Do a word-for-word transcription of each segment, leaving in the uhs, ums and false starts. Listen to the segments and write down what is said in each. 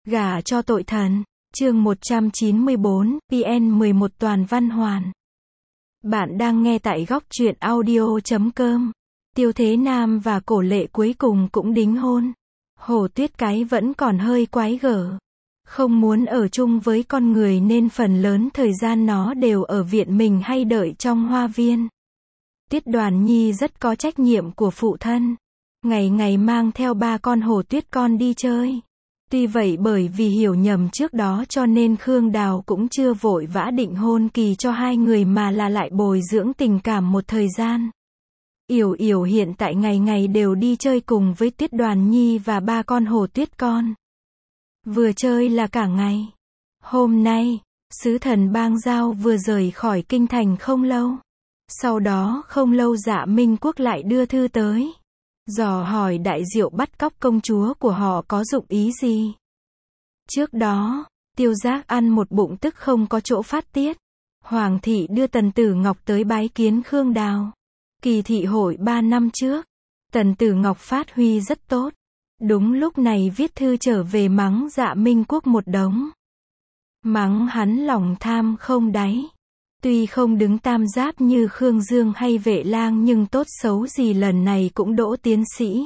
Gả cho tội thần. Chương một trăm chín mươi bốn, P N mười một Toàn Văn Hoàn. Bạn đang nghe tại góc truyện audio chấm com. Tiêu Thế Nam và Cổ Lệ cuối cùng cũng đính hôn. Hồ Tuyết Cái vẫn còn hơi quái gở. Không muốn ở chung với con người nên phần lớn thời gian nó đều ở viện mình hay đợi trong hoa viên. Tiết Đoàn Nhi rất có trách nhiệm của phụ thân. Ngày ngày mang theo ba con hổ tuyết con đi chơi. Tuy vậy bởi vì hiểu nhầm trước đó cho nên Khương Đào cũng chưa vội vã định hôn kỳ cho hai người mà là lại bồi dưỡng tình cảm một thời gian. Yểu Yểu hiện tại ngày ngày đều đi chơi cùng với Tiết Đoàn Nhi và ba con hổ tuyết con. Vừa chơi là cả ngày. Hôm nay, sứ thần Bang Giao vừa rời khỏi kinh thành không lâu. Sau đó không lâu Dạ Minh Quốc lại đưa thư tới. Dò hỏi Đại Diệu bắt cóc công chúa của họ có dụng ý gì. Trước đó, Tiêu Giác ăn một bụng tức không có chỗ phát tiết. Hoàng thị đưa Tần Tử Ngọc tới bái kiến Khương Đào. Kỳ thị hội ba năm trước, Tần Tử Ngọc phát huy rất tốt. Đúng lúc này viết thư trở về mắng Dạ Minh Quốc một đống. Mắng hắn lòng tham không đáy. Tuy không đứng tam giáp như Khương Dương hay Vệ Lang nhưng tốt xấu gì lần này cũng đỗ tiến sĩ.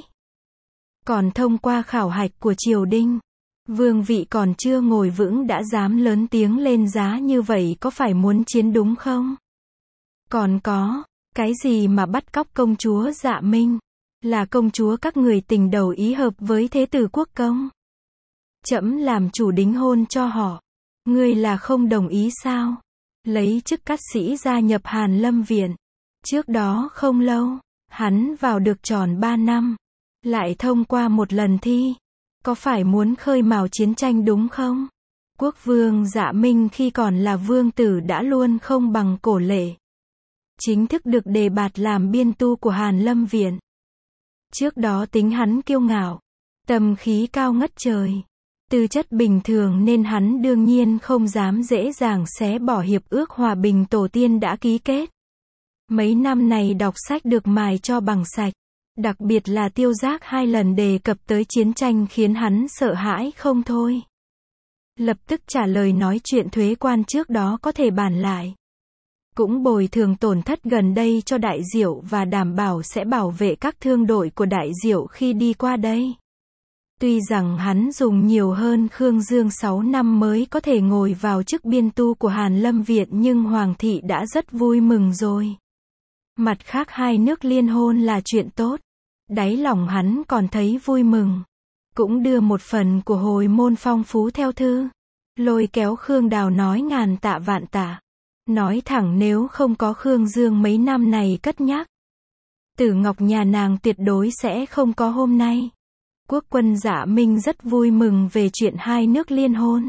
Còn thông qua khảo hạch của triều đình, vương vị còn chưa ngồi vững đã dám lớn tiếng lên giá như vậy có phải muốn chiến đúng không? Còn có, cái gì mà bắt cóc công chúa Dạ Minh? Là công chúa các người tình đầu ý hợp với thế tử quốc công. Trẫm làm chủ đính hôn cho họ. Ngươi là không đồng ý sao? Lấy chức cát sĩ gia nhập Hàn Lâm Viện. Trước đó không lâu, hắn vào được tròn ba năm. Lại thông qua một lần thi. Có phải muốn khơi mào chiến tranh đúng không? Quốc vương Dạ Minh khi còn là vương tử đã luôn không bằng Cổ Lệ. Chính thức được đề bạt làm biên tu của Hàn Lâm Viện. Trước đó tính hắn kiêu ngạo, tâm khí cao ngất trời. Tư chất bình thường nên hắn đương nhiên không dám dễ dàng xé bỏ hiệp ước hòa bình tổ tiên đã ký kết. Mấy năm này đọc sách được mài cho bằng sạch. Đặc biệt là Tiêu Giác hai lần đề cập tới chiến tranh khiến hắn sợ hãi không thôi. Lập tức trả lời nói chuyện thuế quan trước đó có thể bàn lại. Cũng bồi thường tổn thất gần đây cho Đại Diệu và đảm bảo sẽ bảo vệ các thương đội của Đại Diệu khi đi qua đây. Tuy rằng hắn dùng nhiều hơn Khương Dương sáu năm mới có thể ngồi vào chức biên tu của Hàn Lâm Viện nhưng Hoàng thị đã rất vui mừng rồi. Mặt khác hai nước liên hôn là chuyện tốt. Đáy lòng hắn còn thấy vui mừng. Cũng đưa một phần của hồi môn phong phú theo thư. Lôi kéo Khương Đào nói ngàn tạ vạn tạ. Nói thẳng nếu không có Khương Dương mấy năm này cất nhắc. Tử Ngọc nhà nàng tuyệt đối sẽ không có hôm nay. Quốc quân Dạ Minh rất vui mừng về chuyện hai nước liên hôn.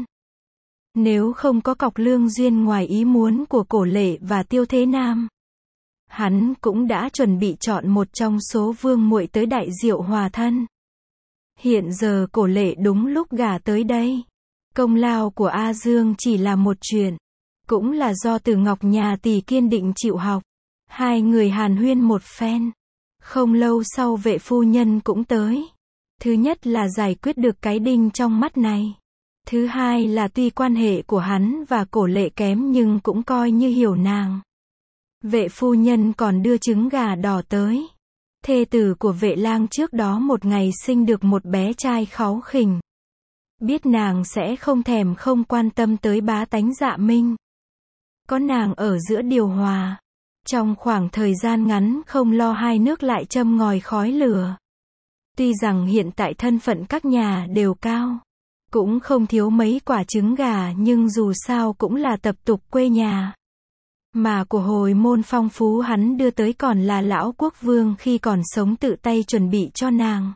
Nếu không có cọc lương duyên ngoài ý muốn của Cổ Lệ và Tiêu Thế Nam, hắn cũng đã chuẩn bị chọn một trong số vương muội tới Đại Diệu hòa thân. Hiện giờ Cổ Lệ đúng lúc gả tới đây. Công lao của A Dương chỉ là một chuyện. Cũng là do Tử Ngọc nhà tỷ kiên định chịu học. Hai người hàn huyên một phen. Không lâu sau Vệ phu nhân cũng tới. Thứ nhất là giải quyết được cái đinh trong mắt này. Thứ hai là tuy quan hệ của hắn và Cổ Lệ kém nhưng cũng coi như hiểu nàng. Vệ phu nhân còn đưa trứng gà đỏ tới. Thê tử của Vệ Lang trước đó một ngày sinh được một bé trai kháu khỉnh. Biết nàng sẽ không thèm không quan tâm tới bá tánh Dạ Minh. Có nàng ở giữa điều hòa. Trong khoảng thời gian ngắn không lo hai nước lại châm ngòi khói lửa. Tuy rằng hiện tại thân phận các nhà đều cao. Cũng không thiếu mấy quả trứng gà nhưng dù sao cũng là tập tục quê nhà. Mà của hồi môn phong phú hắn đưa tới còn là lão quốc vương khi còn sống tự tay chuẩn bị cho nàng.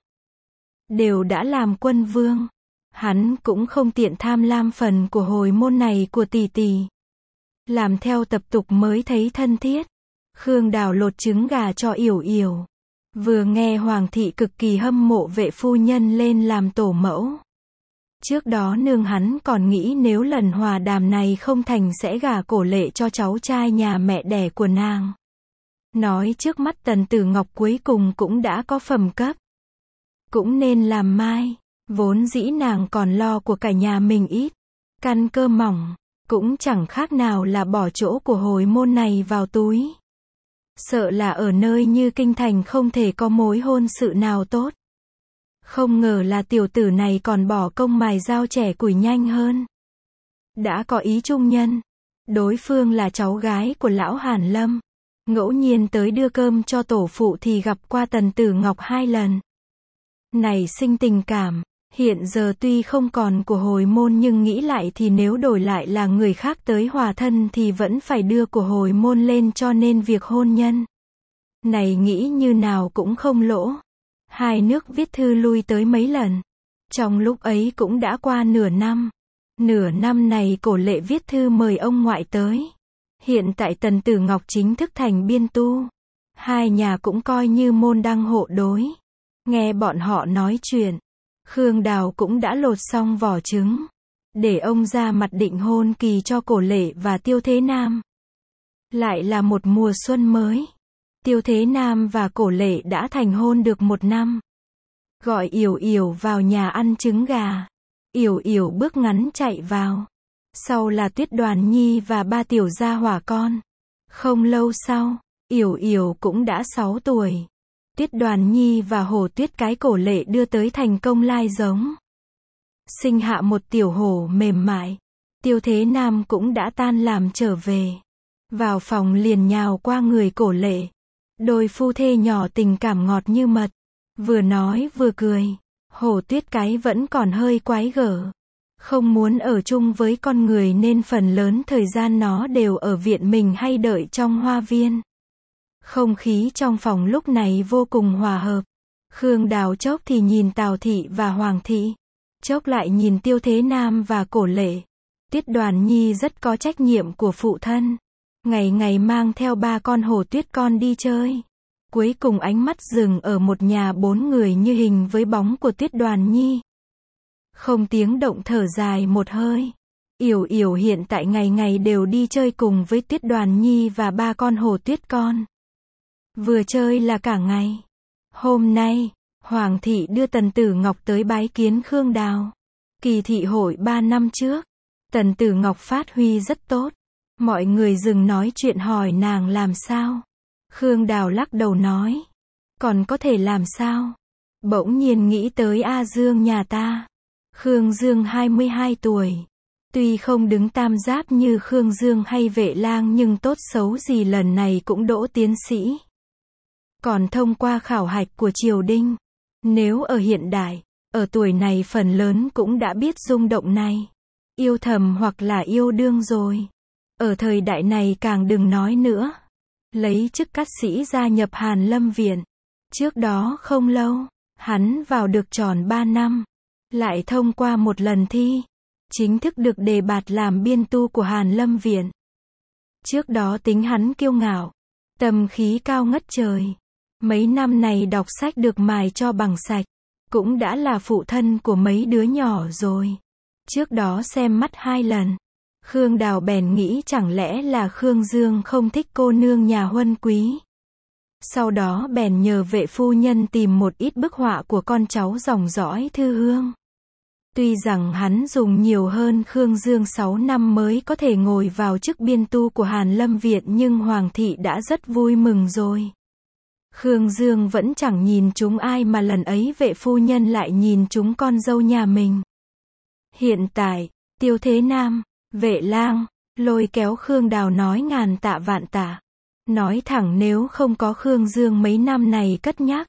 Đều đã làm quân vương. Hắn cũng không tiện tham lam phần của hồi môn này của tỷ tỷ. Làm theo tập tục mới thấy thân thiết. Khương Đào lột trứng gà cho Yểu Yểu. Vừa nghe Hoàng thị cực kỳ hâm mộ Vệ phu nhân lên làm tổ mẫu. Trước đó nương hắn còn nghĩ nếu lần hòa đàm này không thành sẽ gả Cổ Lệ cho cháu trai nhà mẹ đẻ của nàng. Nói trước mắt Tần Tử Ngọc cuối cùng cũng đã có phẩm cấp. Cũng nên làm mai. Vốn dĩ nàng còn lo của cả nhà mình ít, căn cơ mỏng, cũng chẳng khác nào là bỏ chỗ của hồi môn này vào túi. Sợ là ở nơi như kinh thành không thể có mối hôn sự nào tốt. Không ngờ là tiểu tử này còn bỏ công mài dao trẻ củi nhanh hơn. Đã có ý trung nhân. Đối phương là cháu gái của lão Hàn Lâm. Ngẫu nhiên tới đưa cơm cho tổ phụ thì gặp qua Tần Tử Ngọc hai lần. Này sinh tình cảm, hiện giờ tuy không còn của hồi môn nhưng nghĩ lại thì nếu đổi lại là người khác tới hòa thân thì vẫn phải đưa của hồi môn lên, cho nên việc hôn nhân này nghĩ như nào cũng không lỗ. Hai nước viết thư lui tới mấy lần. Trong lúc ấy cũng đã qua nửa năm. Nửa năm này Cổ Lệ viết thư mời ông ngoại tới. Hiện tại Tần Tử Ngọc chính thức thành biên tu. Hai nhà cũng coi như môn đăng hộ đối. Nghe bọn họ nói chuyện, Khương Đào cũng đã lột xong vỏ trứng. Để ông ra mặt định hôn kỳ cho Cổ Lệ và Tiêu Thế Nam. Lại là một mùa xuân mới. Tiêu Thế Nam và Cổ Lệ đã thành hôn được một năm. Gọi Yểu Yểu vào nhà ăn trứng gà. Yểu Yểu bước ngắn chạy vào. Sau là Tuyết Đoàn Nhi và ba tiểu gia hỏa con. Không lâu sau, Yểu Yểu cũng đã sáu tuổi. Tuyết Đoàn Nhi và hổ tuyết cái Cổ Lệ đưa tới thành công lai giống. Sinh hạ một tiểu hổ mềm mại. Tiêu Thế Nam cũng đã tan làm trở về. Vào phòng liền nhào qua người Cổ Lệ. Đôi phu thê nhỏ tình cảm ngọt như mật. Vừa nói vừa cười. Hổ tuyết cái vẫn còn hơi quái gở. Không muốn ở chung với con người nên phần lớn thời gian nó đều ở viện mình hay đợi trong hoa viên. Không khí trong phòng lúc này vô cùng hòa hợp. Khương Đào chốc thì nhìn Tào Thị và Hoàng Thị. Chốc lại nhìn Tiêu Thế Nam và Cổ Lệ. Tuyết Đoàn Nhi rất có trách nhiệm của phụ thân. Ngày ngày mang theo ba con hổ tuyết con đi chơi. Cuối cùng ánh mắt dừng ở một nhà bốn người như hình với bóng của Tuyết Đoàn Nhi. Không tiếng động thở dài một hơi. Yểu Yểu hiện tại ngày ngày đều đi chơi cùng với Tuyết Đoàn Nhi và ba con hổ tuyết con. Vừa chơi là cả ngày. Hôm nay, Hoàng Thị đưa Tần Tử Ngọc tới bái kiến Khương Đào. Kỳ thị hội ba năm trước, Tần Tử Ngọc phát huy rất tốt. Mọi người dừng nói chuyện hỏi nàng làm sao. Khương Đào lắc đầu nói. Còn có thể làm sao? Bỗng nhiên nghĩ tới A Dương nhà ta. Khương Dương hai mươi hai tuổi. Tuy không đứng tam giáp như Khương Dương hay Vệ Lang nhưng tốt xấu gì lần này cũng đỗ tiến sĩ. Còn thông qua khảo hạch của triều đình. Nếu ở hiện đại, ở tuổi này phần lớn cũng đã biết rung động này. Yêu thầm hoặc là yêu đương rồi. Ở thời đại này càng đừng nói nữa. Lấy chức cát sĩ gia nhập Hàn Lâm Viện. Trước đó không lâu, hắn vào được tròn ba năm. Lại thông qua một lần thi. Chính thức được đề bạt làm biên tu của Hàn Lâm Viện. Trước đó tính hắn kiêu ngạo. Tâm khí cao ngất trời. Mấy năm này đọc sách được mài cho bằng sạch. Cũng đã là phụ thân của mấy đứa nhỏ rồi. Trước đó xem mắt hai lần. Khương Đào bèn nghĩ chẳng lẽ là Khương Dương không thích cô nương nhà huân quý. Sau đó bèn nhờ vệ phu nhân tìm một ít bức họa của con cháu dòng dõi Thư Hương. Tuy rằng hắn dùng nhiều hơn Khương Dương sáu năm mới có thể ngồi vào chức biên tu của Hàn Lâm Viện nhưng Hoàng Thị đã rất vui mừng rồi. Khương Dương vẫn chẳng nhìn chúng ai mà lần ấy vệ phu nhân lại nhìn chúng con dâu nhà mình. Hiện tại, Tiêu Thế Nam, Vệ Lang, lôi kéo Khương Đào nói ngàn tạ vạn tạ. Nói thẳng nếu không có Khương Dương mấy năm này cất nhắc.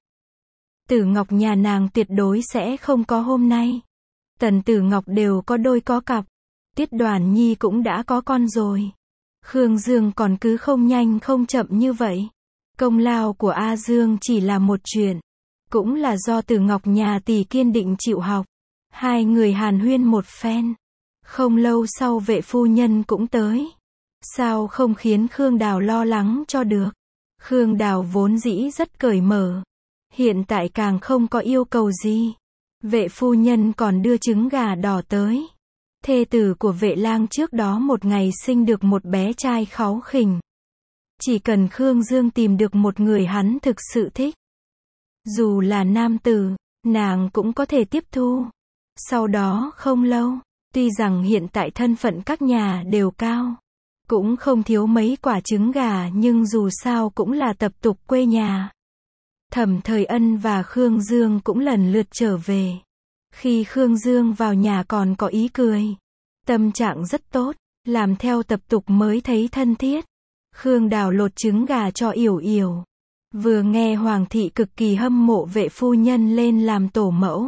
Tử Ngọc nhà nàng tuyệt đối sẽ không có hôm nay. Tần Tử Ngọc đều có đôi có cặp. Tiết Đoàn Nhi cũng đã có con rồi. Khương Dương còn cứ không nhanh không chậm như vậy. Công lao của A Dương chỉ là một chuyện. Cũng là do Tử Ngọc nhà tỷ kiên định chịu học. Hai người hàn huyên một phen. Không lâu sau vệ phu nhân cũng tới. Sao không khiến Khương Đào lo lắng cho được. Khương Đào vốn dĩ rất cởi mở. Hiện tại càng không có yêu cầu gì. Vệ phu nhân còn đưa trứng gà đỏ tới. Thê tử của Vệ Lang trước đó một ngày sinh được một bé trai kháu khỉnh. Chỉ cần Khương Dương tìm được một người hắn thực sự thích. Dù là nam tử, nàng cũng có thể tiếp thu. Sau đó không lâu, tuy rằng hiện tại thân phận các nhà đều cao, cũng không thiếu mấy quả trứng gà nhưng dù sao cũng là tập tục quê nhà. Thẩm Thời Ân và Khương Dương cũng lần lượt trở về. Khi Khương Dương vào nhà còn có ý cười. Tâm trạng rất tốt, làm theo tập tục mới thấy thân thiết. Khương Đào lột trứng gà cho Yểu Yểu. Vừa nghe Hoàng thị cực kỳ hâm mộ Vệ phu nhân lên làm tổ mẫu.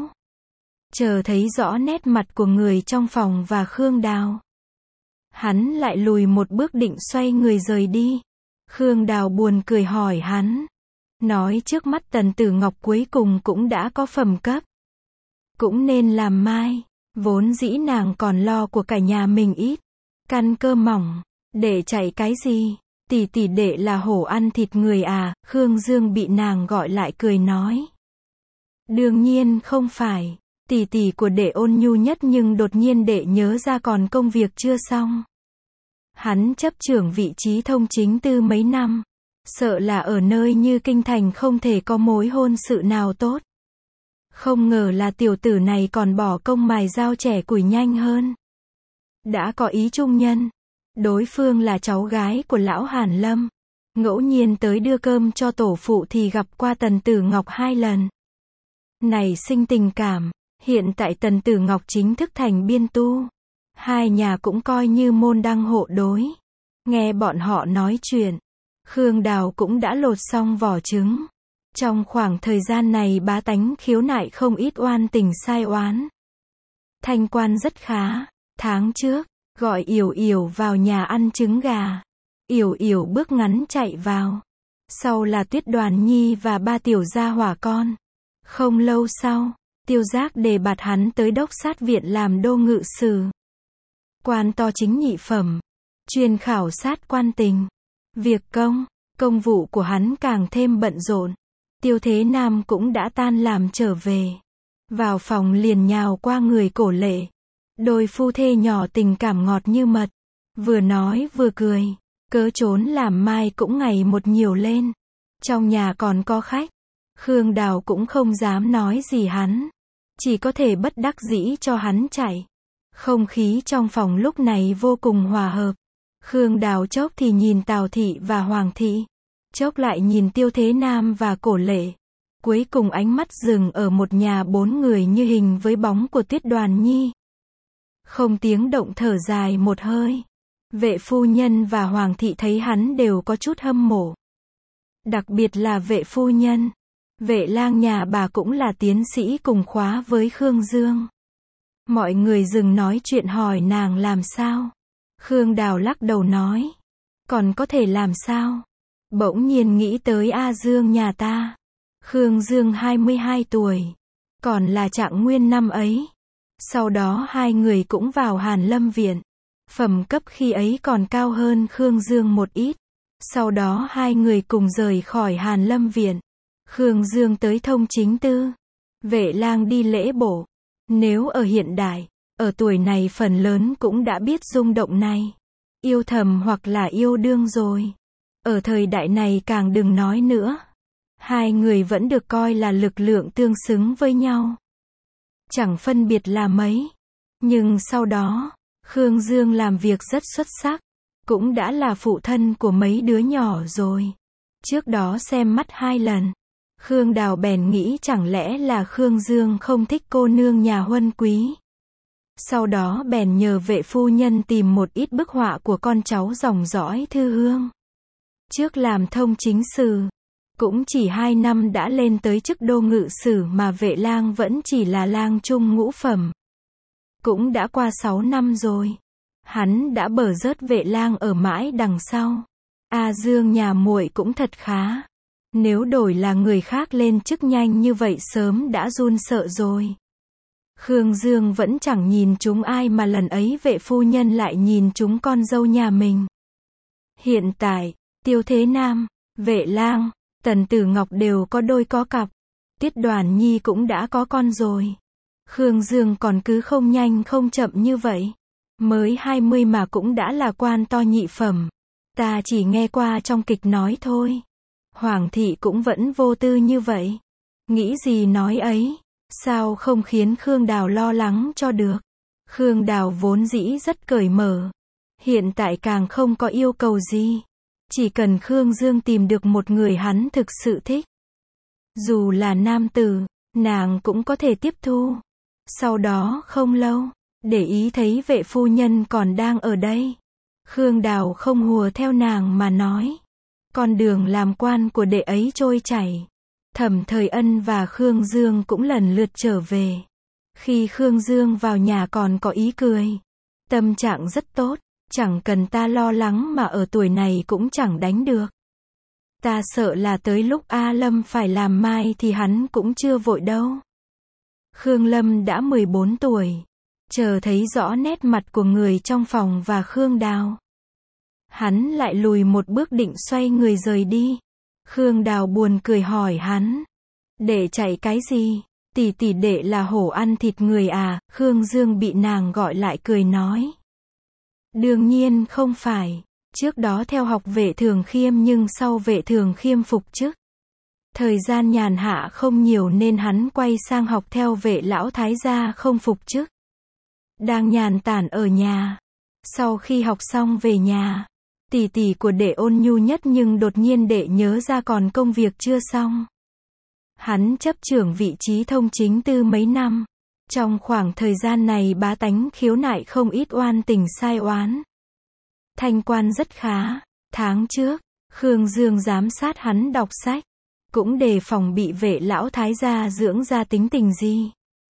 Chờ thấy rõ nét mặt của người trong phòng và Khương Đào, hắn lại lùi một bước định xoay người rời đi. Khương Đào buồn cười hỏi hắn. Nói trước mắt Tần Tử Ngọc cuối cùng cũng đã có phẩm cấp. Cũng nên làm mai. Vốn dĩ nàng còn lo của cả nhà mình ít. Căn cơ mỏng. Để chạy cái gì? Tỷ tỷ đệ là hổ ăn thịt người à? Khương Dương bị nàng gọi lại cười nói. Đương nhiên không phải. Tỷ tỷ của đệ ôn nhu nhất nhưng đột nhiên đệ nhớ ra còn công việc chưa xong. Hắn chấp trưởng vị trí thông chính tư mấy năm. Sợ là ở nơi như kinh thành không thể có mối hôn sự nào tốt. Không ngờ là tiểu tử này còn bỏ công mài dao trẻ củi nhanh hơn. Đã có ý trung nhân. Đối phương là cháu gái của lão Hàn Lâm. Ngẫu nhiên tới đưa cơm cho tổ phụ thì gặp qua Tần Tử Ngọc hai lần. Nảy sinh tình cảm. Hiện tại Tần Tử Ngọc chính thức thành biên tu. Hai nhà cũng coi như môn đăng hộ đối. Nghe bọn họ nói chuyện. Khương Đào cũng đã lột xong vỏ trứng. Trong khoảng thời gian này bá tánh khiếu nại không ít oan tình sai oán. Thanh quan rất khá. Tháng trước, gọi Yểu Yểu vào nhà ăn trứng gà. Yểu Yểu bước ngắn chạy vào. Sau là Tuyết Đoàn Nhi và ba tiểu gia hỏa con. Không lâu sau, Tiêu Giác đề bạt hắn tới đốc sát viện làm đô ngự sử. Quan to chính nhị phẩm. Chuyên khảo sát quan tình. Việc công, công vụ của hắn càng thêm bận rộn. Tiêu Thế Nam cũng đã tan làm trở về. Vào phòng liền nhào qua người Cổ Lệ. Đôi phu thê nhỏ tình cảm ngọt như mật. Vừa nói vừa cười. Cớ trốn làm mai cũng ngày một nhiều lên. Trong nhà còn có khách. Khương Đào cũng không dám nói gì hắn. Chỉ có thể bất đắc dĩ cho hắn chạy. Không khí trong phòng lúc này vô cùng hòa hợp. Khương Đào chốc thì nhìn Tào thị và Hoàng thị. Chốc lại nhìn Tiêu Thế Nam và Cổ Lệ. Cuối cùng ánh mắt dừng ở một nhà bốn người như hình với bóng của Tuyết Đoàn Nhi. Không tiếng động thở dài một hơi. Vệ phu nhân và Hoàng thị thấy hắn đều có chút hâm mộ. Đặc biệt là vệ phu nhân. Vệ lang nhà bà cũng là tiến sĩ cùng khóa với Khương Dương. Mọi người dừng nói chuyện hỏi nàng làm sao. Khương Đào lắc đầu nói. Còn có thể làm sao? Bỗng nhiên nghĩ tới A Dương nhà ta. Khương Dương hai mươi hai tuổi. Còn là trạng nguyên năm ấy. Sau đó hai người cũng vào Hàn Lâm viện. Phẩm cấp khi ấy còn cao hơn Khương Dương một ít. Sau đó hai người cùng rời khỏi Hàn Lâm viện. Khương Dương tới thông chính tư. Vệ lang đi lễ bổ. Nếu ở hiện đại, ở tuổi này phần lớn cũng đã biết rung động này. Yêu thầm hoặc là yêu đương rồi. Ở thời đại này càng đừng nói nữa. Hai người vẫn được coi là lực lượng tương xứng với nhau. Chẳng phân biệt là mấy. Nhưng sau đó, Khương Dương làm việc rất xuất sắc. Cũng đã là phụ thân của mấy đứa nhỏ rồi. Trước đó xem mắt hai lần. Khương Đào bèn nghĩ chẳng lẽ là Khương Dương không thích cô nương nhà huân quý. Sau đó bèn nhờ vệ phu nhân tìm một ít bức họa của con cháu dòng dõi Thư Hương. Trước làm thông chính sử, cũng chỉ hai năm đã lên tới chức đô ngự sử mà vệ lang vẫn chỉ là lang trung ngũ phẩm. Cũng đã qua sáu năm rồi. Hắn đã bở rớt vệ lang ở mãi đằng sau. A Dương nhà muội cũng thật khá. Nếu đổi là người khác lên chức nhanh như vậy sớm đã run sợ rồi. Khương Dương vẫn chẳng nhìn chúng ai mà lần ấy vệ phu nhân lại nhìn chúng con dâu nhà mình. Hiện tại, Tiêu Thế Nam, Vệ Lang, Tần Tử Ngọc đều có đôi có cặp. Tuyết Đoàn Nhi cũng đã có con rồi. Khương Dương còn cứ không nhanh không chậm như vậy. Mới hai mươi mà cũng đã là quan to nhị phẩm. Ta chỉ nghe qua trong kịch nói thôi. Hoàng thị cũng vẫn vô tư như vậy. Nghĩ gì nói ấy. Sao không khiến Khương Đào lo lắng cho được? Khương Đào vốn dĩ rất cởi mở. Hiện tại càng không có yêu cầu gì. Chỉ cần Khương Dương tìm được một người hắn thực sự thích. Dù là nam tử, nàng cũng có thể tiếp thu. Sau đó không lâu, để ý thấy vệ phu nhân còn đang ở đây. Khương Đào không hùa theo nàng mà nói. Con đường làm quan của đệ ấy trôi chảy. Thẩm Thời Ân và Khương Dương cũng lần lượt trở về. Khi Khương Dương vào nhà còn có ý cười. Tâm trạng rất tốt, chẳng cần ta lo lắng mà ở tuổi này cũng chẳng đánh được. Ta sợ là tới lúc A Lâm phải làm mai thì hắn cũng chưa vội đâu. Khương Lâm đã mười bốn tuổi. Chờ thấy rõ nét mặt của người trong phòng và Khương Đào. Hắn lại lùi một bước định xoay người rời đi. Khương Đào buồn cười hỏi hắn. Đệ chạy cái gì? Tỷ tỷ đệ là hổ ăn thịt người à? Khương Dương bị nàng gọi lại cười nói. Đương nhiên không phải. Trước đó theo học vệ thường khiêm nhưng sau vệ thường khiêm phục chức. Thời gian nhàn hạ không nhiều nên hắn quay sang học theo vệ lão thái gia không phục chức. Đang nhàn tản ở nhà. Sau khi học xong về nhà. Tỷ tỷ của đệ ôn nhu nhất nhưng đột nhiên đệ nhớ ra còn công việc chưa xong. Hắn chấp trưởng vị trí thông chính tư mấy năm. Trong khoảng thời gian này bá tánh khiếu nại không ít oan tình sai oán. Thanh quan rất khá. Tháng trước, Khương Dương giám sát hắn đọc sách. Cũng đề phòng bị vệ lão thái gia dưỡng ra tính tình gì.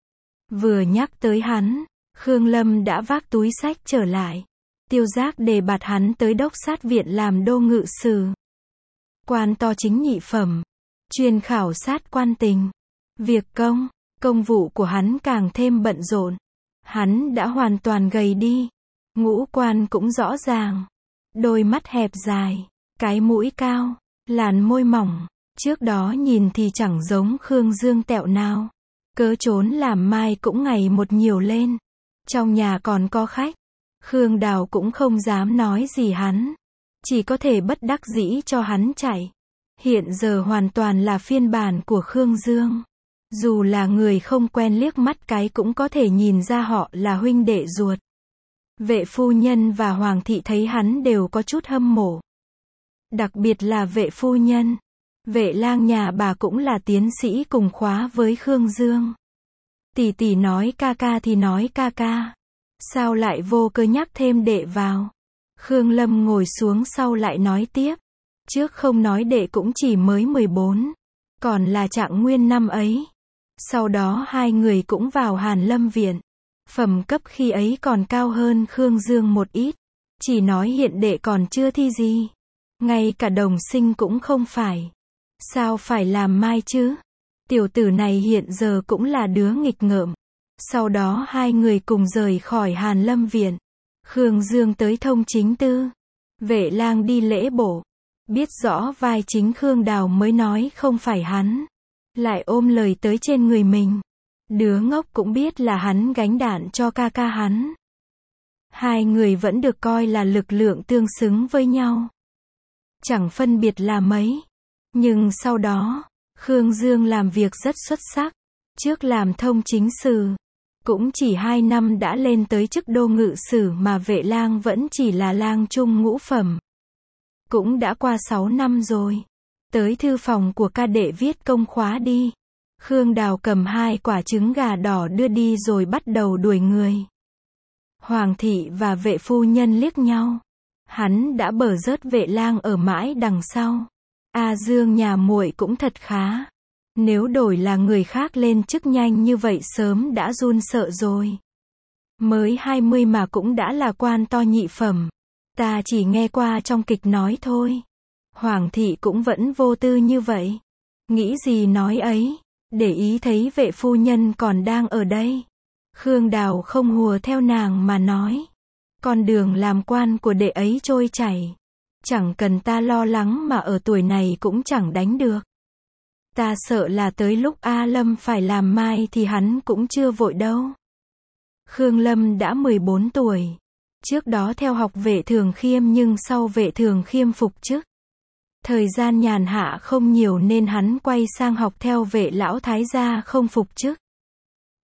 Vừa nhắc tới hắn, Khương Lâm đã vác túi sách trở lại. Tiêu Giác đề bạt hắn tới đốc sát viện làm đô ngự sử. Quan to chính nhị phẩm. Chuyên khảo sát quan tình. Việc công, công vụ của hắn càng thêm bận rộn. Hắn đã hoàn toàn gầy đi. Ngũ quan cũng rõ ràng. Đôi mắt hẹp dài. Cái mũi cao. Làn môi mỏng. Trước đó nhìn thì chẳng giống Khương Dương tẹo nào. Cớ trốn làm mai cũng ngày một nhiều lên. Trong nhà còn có khách. Khương Đào cũng không dám nói gì hắn. Chỉ có thể bất đắc dĩ cho hắn chạy. Hiện giờ hoàn toàn là phiên bản của Khương Dương. Dù là người không quen liếc mắt cái cũng có thể nhìn ra họ là huynh đệ ruột. Vệ phu nhân và hoàng thị thấy hắn đều có chút hâm mộ. Đặc biệt là vệ phu nhân. Vệ lang nhà bà cũng là tiến sĩ cùng khóa với Khương Dương. Tỷ tỷ nói ca ca thì nói ca ca. Sao lại vô cớ nhắc thêm đệ vào? Khương Lâm ngồi xuống sau lại nói tiếp. Trước không nói đệ cũng chỉ mới mười bốn. Còn là trạng nguyên năm ấy. Sau đó hai người cũng vào Hàn Lâm viện. Phẩm cấp khi ấy còn cao hơn Khương Dương một ít. Chỉ nói hiện đệ còn chưa thi gì. Ngay cả đồng sinh cũng không phải. Sao phải làm mai chứ? Tiểu tử này hiện giờ cũng là đứa nghịch ngợm. Sau đó hai người cùng rời khỏi Hàn Lâm viện. Khương Dương tới thông chính tư. Vệ lang đi lễ bổ. Biết rõ vai chính Khương Đào mới nói không phải hắn. Lại ôm lời tới trên người mình. Đứa ngốc cũng biết là hắn gánh đạn cho ca ca hắn. Hai người vẫn được coi là lực lượng tương xứng với nhau. Chẳng phân biệt là mấy. Nhưng sau đó, Khương Dương làm việc rất xuất sắc. Trước làm thông chính sử. Cũng chỉ hai năm đã lên tới chức đô ngự sử mà vệ lang vẫn chỉ là lang trung ngũ phẩm. Cũng đã qua sáu năm rồi. Tới thư phòng của ca đệ viết công khóa đi. Khương Đào cầm hai quả trứng gà đỏ đưa đi rồi bắt đầu đuổi người. Hoàng thị và vệ phu nhân liếc nhau. Hắn đã bở rớt vệ lang ở mãi đằng sau. A Dương nhà muội cũng thật khá. Nếu đổi là người khác lên chức nhanh như vậy sớm đã run sợ rồi. Mới hai mươi mà cũng đã là quan to nhị phẩm. Ta chỉ nghe qua trong kịch nói thôi. Hoàng thị cũng vẫn vô tư như vậy. Nghĩ gì nói ấy. Để ý thấy vệ phu nhân còn đang ở đây. Khương Đào không hùa theo nàng mà nói. Con đường làm quan của đệ ấy trôi chảy. Chẳng cần ta lo lắng mà ở tuổi này cũng chẳng đánh được. Ta sợ là tới lúc A Lâm phải làm mai thì hắn cũng chưa vội đâu. Khương Lâm đã mười bốn tuổi. Trước đó theo học vệ thường khiêm nhưng sau vệ thường khiêm phục chức. Thời gian nhàn hạ không nhiều nên hắn quay sang học theo vệ lão thái gia không phục chức.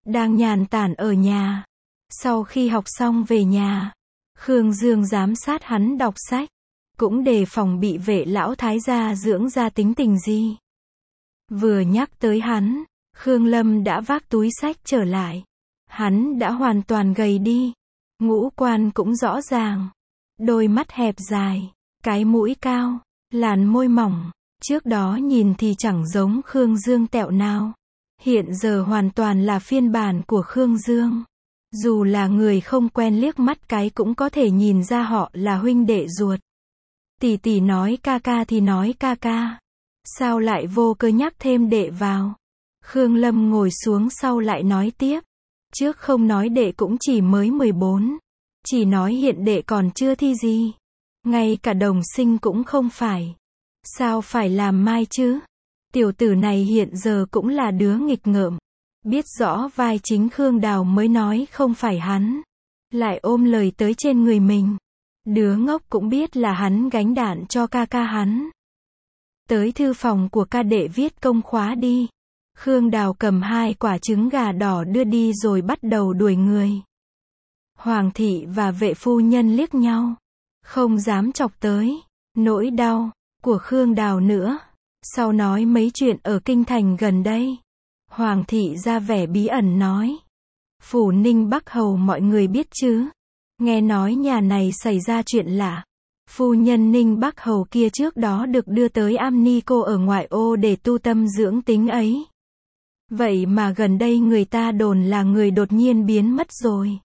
đang nhàn tản ở nhà. Sau khi học xong về nhà, Khương Dương giám sát hắn đọc sách, cũng đề phòng bị vệ lão thái gia dưỡng ra tính tình gì. Vừa nhắc tới hắn, Khương Lâm đã vác túi sách trở lại. Hắn đã hoàn toàn gầy đi, ngũ quan cũng rõ ràng, đôi mắt hẹp dài, cái mũi cao, làn môi mỏng, trước đó nhìn thì chẳng giống Khương Dương tẹo nào. Hiện giờ hoàn toàn là phiên bản của Khương Dương. Dù là người không quen liếc mắt cái cũng có thể nhìn ra họ là huynh đệ ruột. Tỷ tỷ nói ca ca thì nói ca ca. Sao lại vô cớ nhắc thêm đệ vào? Khương Lâm ngồi xuống sau lại nói tiếp. Trước không nói đệ cũng chỉ mới mười bốn. Chỉ nói hiện đệ còn chưa thi gì. Ngay cả đồng sinh cũng không phải. Sao phải làm mai chứ? Tiểu tử này hiện giờ cũng là đứa nghịch ngợm. Biết rõ vai chính Khương Đào mới nói không phải hắn. Lại ôm lời tới trên người mình. Đứa ngốc cũng biết là hắn gánh đạn cho ca ca hắn. Tới thư phòng của ca đệ viết công khóa đi. Khương Đào cầm hai quả trứng gà đỏ đưa đi rồi bắt đầu đuổi người. Hoàng thị và vệ phu nhân liếc nhau. Không dám chọc tới nỗi đau của Khương Đào nữa. Sau nói mấy chuyện ở kinh thành gần đây. Hoàng thị ra vẻ bí ẩn nói. Phủ Ninh Bắc Hầu mọi người biết chứ. Nghe nói nhà này xảy ra chuyện lạ. Phu nhân Ninh Bắc Hầu kia trước đó được đưa tới Am Ni Cô ở ngoại ô để tu tâm dưỡng tính ấy. Vậy mà gần đây người ta đồn là người đột nhiên biến mất rồi.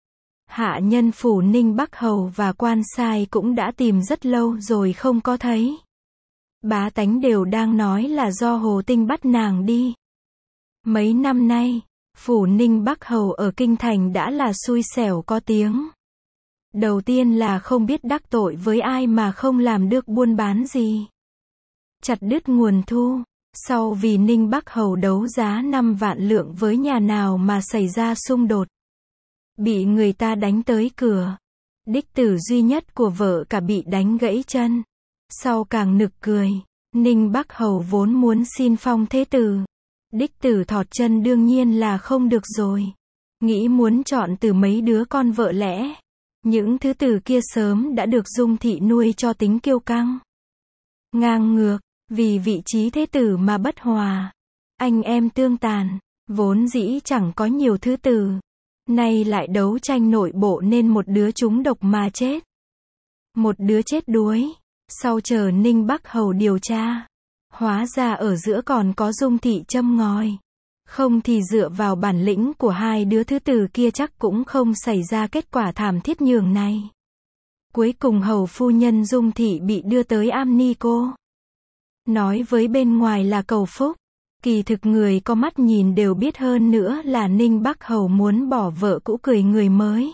Hạ nhân phủ Ninh Bắc Hầu và quan sai cũng đã tìm rất lâu rồi không có thấy. Bá tánh đều đang nói là do Hồ Tinh bắt nàng đi. Mấy năm nay, phủ Ninh Bắc Hầu ở kinh thành đã là xui xẻo có tiếng. Đầu tiên là không biết đắc tội với ai mà không làm được buôn bán gì. Chặt đứt nguồn thu. Sau vì Ninh Bắc Hầu đấu giá năm vạn lượng với nhà nào mà xảy ra xung đột. Bị người ta đánh tới cửa. Đích tử duy nhất của vợ cả bị đánh gãy chân. Sau càng nực cười, Ninh Bắc Hầu vốn muốn xin phong thế tử. Đích tử thọt chân đương nhiên là không được rồi. Nghĩ muốn chọn từ mấy đứa con vợ lẽ. Những thứ tử kia sớm đã được Dung Thị nuôi cho tính kiêu căng. Ngang ngược, vì vị trí thế tử mà bất hòa. Anh em tương tàn, vốn dĩ chẳng có nhiều thứ tử. Nay lại đấu tranh nội bộ nên một đứa trúng độc mà chết. Một đứa chết đuối. Sau chờ Ninh Bắc Hầu điều tra. Hóa ra ở giữa còn có Dung Thị châm ngòi. Không thì dựa vào bản lĩnh của hai đứa thứ tử kia chắc cũng không xảy ra kết quả thảm thiết nhường này. Cuối cùng hầu phu nhân Dung Thị bị đưa tới Am Ni Cô. Nói với bên ngoài là cầu phúc. Kỳ thực người có mắt nhìn đều biết hơn nữa là Ninh Bắc Hầu muốn bỏ vợ cũ cưới người mới.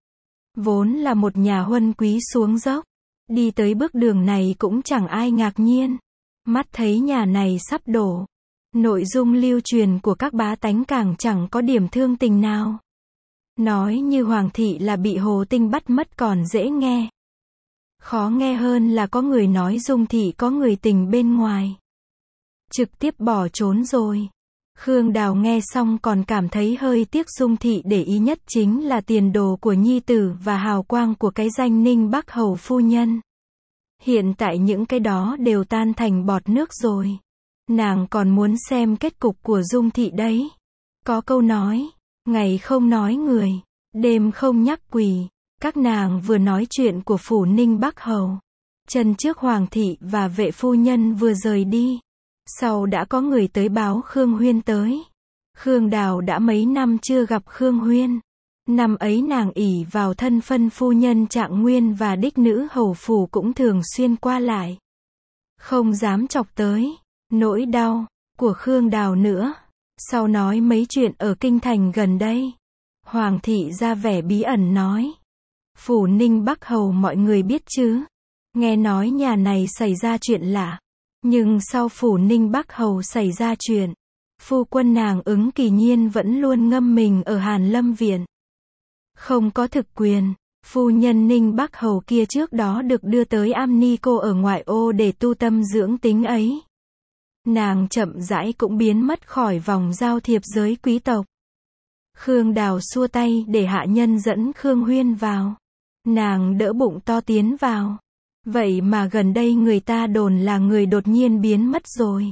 Vốn là một nhà huân quý xuống dốc. Đi tới bước đường này cũng chẳng ai ngạc nhiên. Mắt thấy nhà này sắp đổ. Nội dung lưu truyền của các bá tánh càng chẳng có điểm thương tình nào. Nói như Hoàng thị là bị Hồ Tinh bắt mất còn dễ nghe. Khó nghe hơn là có người nói Dung Thị có người tình bên ngoài. Trực tiếp bỏ trốn rồi. Khương Đào nghe xong còn cảm thấy hơi tiếc. Dung Thị để ý nhất chính là tiền đồ của nhi tử và hào quang của cái danh Ninh Bắc Hầu phu nhân. Hiện tại những cái đó đều tan thành bọt nước rồi. Nàng còn muốn xem kết cục của Dung Thị đấy. Có câu nói, ngày không nói người, đêm không nhắc quỷ. Các nàng vừa nói chuyện của phủ Ninh Bắc Hầu. Chân trước Hoàng thị và vệ phu nhân vừa rời đi. Sau đã có người tới báo Khương Huyên tới. Khương Đào đã mấy năm chưa gặp Khương Huyên. Năm ấy nàng ỷ vào thân phân phu nhân Trạng Nguyên và đích nữ hầu phủ cũng thường xuyên qua lại. Không dám chọc tới nỗi đau của Khương Đào nữa. Sau nói mấy chuyện ở kinh thành gần đây. Hoàng thị ra vẻ bí ẩn nói. Phủ Ninh Bắc Hầu mọi người biết chứ. Nghe nói nhà này xảy ra chuyện lạ. Nhưng sau phủ Ninh Bắc Hầu xảy ra chuyện, phu quân nàng Ứng Kỳ Nhiên vẫn luôn ngâm mình ở Hàn Lâm Viện. Không có thực quyền. Phu nhân Ninh Bắc Hầu kia trước đó được đưa tới Am Ni Cô ở ngoại ô để tu tâm dưỡng tính ấy. Nàng chậm rãi cũng biến mất khỏi vòng giao thiệp giới quý tộc. Khương Đào xua tay để hạ nhân dẫn Khương Huyên vào. Nàng đỡ bụng to tiến vào. Vậy mà gần đây người ta đồn là người đột nhiên biến mất rồi.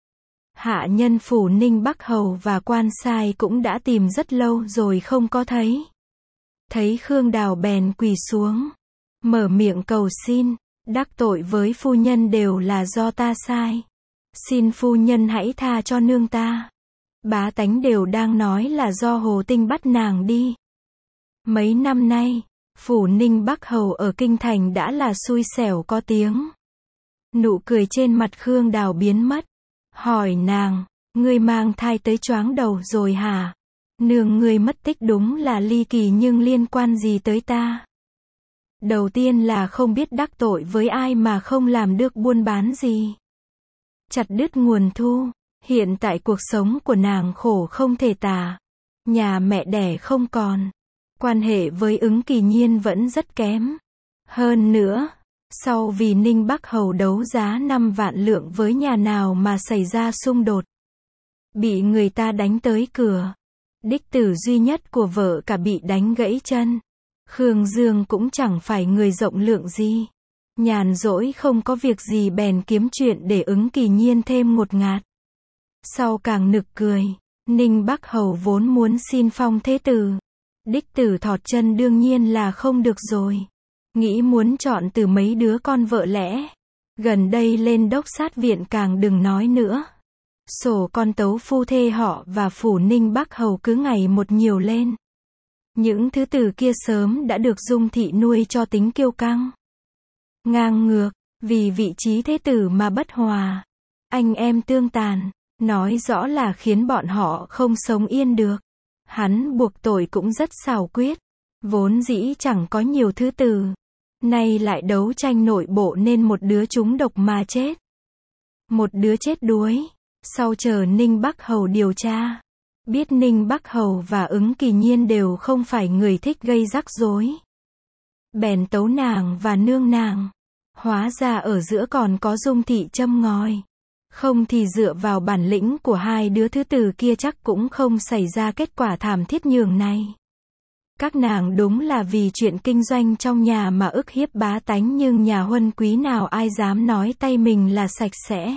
Hạ nhân phủ Ninh Bắc Hầu và quan sai cũng đã tìm rất lâu rồi không có thấy. Thấy Khương Đào bèn quỳ xuống, mở miệng cầu xin, đắc tội với phu nhân đều là do ta sai. Xin phu nhân hãy tha cho nương ta. Bá tánh đều đang nói là do Hồ Tinh bắt nàng đi. Mấy năm nay, phủ Ninh Bắc Hầu ở Kinh Thành đã là xui xẻo có tiếng. Nụ cười trên mặt Khương Đào biến mất. Hỏi nàng, ngươi mang thai tới choáng đầu rồi hả? Nương ngươi mất tích đúng là ly kỳ nhưng liên quan gì tới ta? Đầu tiên là không biết đắc tội với ai mà không làm được buôn bán gì. Chặt đứt nguồn thu, hiện tại cuộc sống của nàng khổ không thể tả. Nhà mẹ đẻ không còn. Quan hệ với Ứng Kỳ Nhiên vẫn rất kém. Hơn nữa, sau vì Ninh Bắc Hầu đấu giá năm vạn lượng với nhà nào mà xảy ra xung đột. Bị người ta đánh tới cửa. Đích tử duy nhất của vợ cả bị đánh gãy chân. Khương Dương cũng chẳng phải người rộng lượng gì. Nhàn rỗi không có việc gì bèn kiếm chuyện để Ứng Kỳ Nhiên thêm ngột ngạt. Sau càng nực cười, Ninh Bắc Hầu vốn muốn xin phong thế tử. Đích tử thọt chân đương nhiên là không được rồi. Nghĩ muốn chọn từ mấy đứa con vợ lẽ. Gần đây lên đốc sát viện càng đừng nói nữa. Sổ con tấu phu thê họ và phủ Ninh Bắc Hầu cứ ngày một nhiều lên. Những thứ từ kia sớm đã được Dung Thị nuôi cho tính kiêu căng. Ngang ngược, vì vị trí thế tử mà bất hòa. Anh em tương tàn, nói rõ là khiến bọn họ không sống yên được. Hắn buộc tội cũng rất xảo quyết. Vốn dĩ chẳng có nhiều thứ từ. Nay lại đấu tranh nội bộ nên một đứa trúng độc mà chết. Một đứa chết đuối. Sau chờ Ninh Bắc Hầu điều tra. Biết Ninh Bắc Hầu và Ứng Kỳ Nhiên đều không phải người thích gây rắc rối. Bèn tấu nàng và nương nàng. Hóa ra ở giữa còn có Dung Thị châm ngòi. Không thì dựa vào bản lĩnh của hai đứa thứ tử kia chắc cũng không xảy ra kết quả thảm thiết nhường này. Các nàng đúng là vì chuyện kinh doanh trong nhà mà ức hiếp bá tánh nhưng nhà huân quý nào ai dám nói tay mình là sạch sẽ.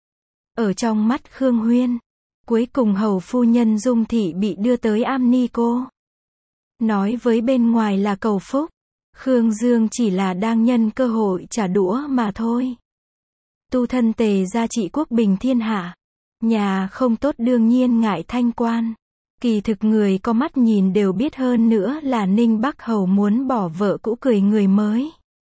Ở trong mắt Khương Huyên, cuối cùng hầu phu nhân Dung Thị bị đưa tới am ni cô. Nói với bên ngoài là cầu phúc, Khương Dương chỉ là đang nhân cơ hội trả đũa mà thôi. Tu thân tề gia trị quốc bình thiên hạ. Nhà không tốt đương nhiên ngại thanh quan. Kỳ thực người có mắt nhìn đều biết hơn nữa là Ninh Bắc Hầu muốn bỏ vợ cũ cưới người mới.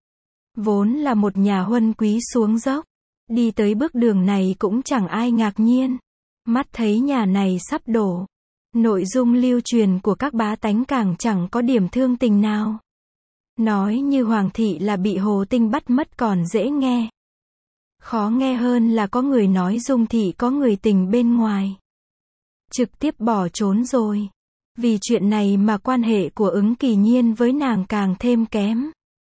Vốn là một nhà huân quý xuống dốc. Đi tới bước đường này cũng chẳng ai ngạc nhiên. Mắt thấy nhà này sắp đổ. Nội dung lưu truyền của các bá tánh càng chẳng có điểm thương tình nào. Nói như Hoàng thị là bị Hồ Tinh bắt mất còn dễ nghe. Khó nghe hơn là có người nói Dung Thị có người tình bên ngoài. Trực tiếp bỏ trốn rồi. Vì chuyện này mà quan hệ của Ứng Kỳ Nhiên với nàng càng thêm kém.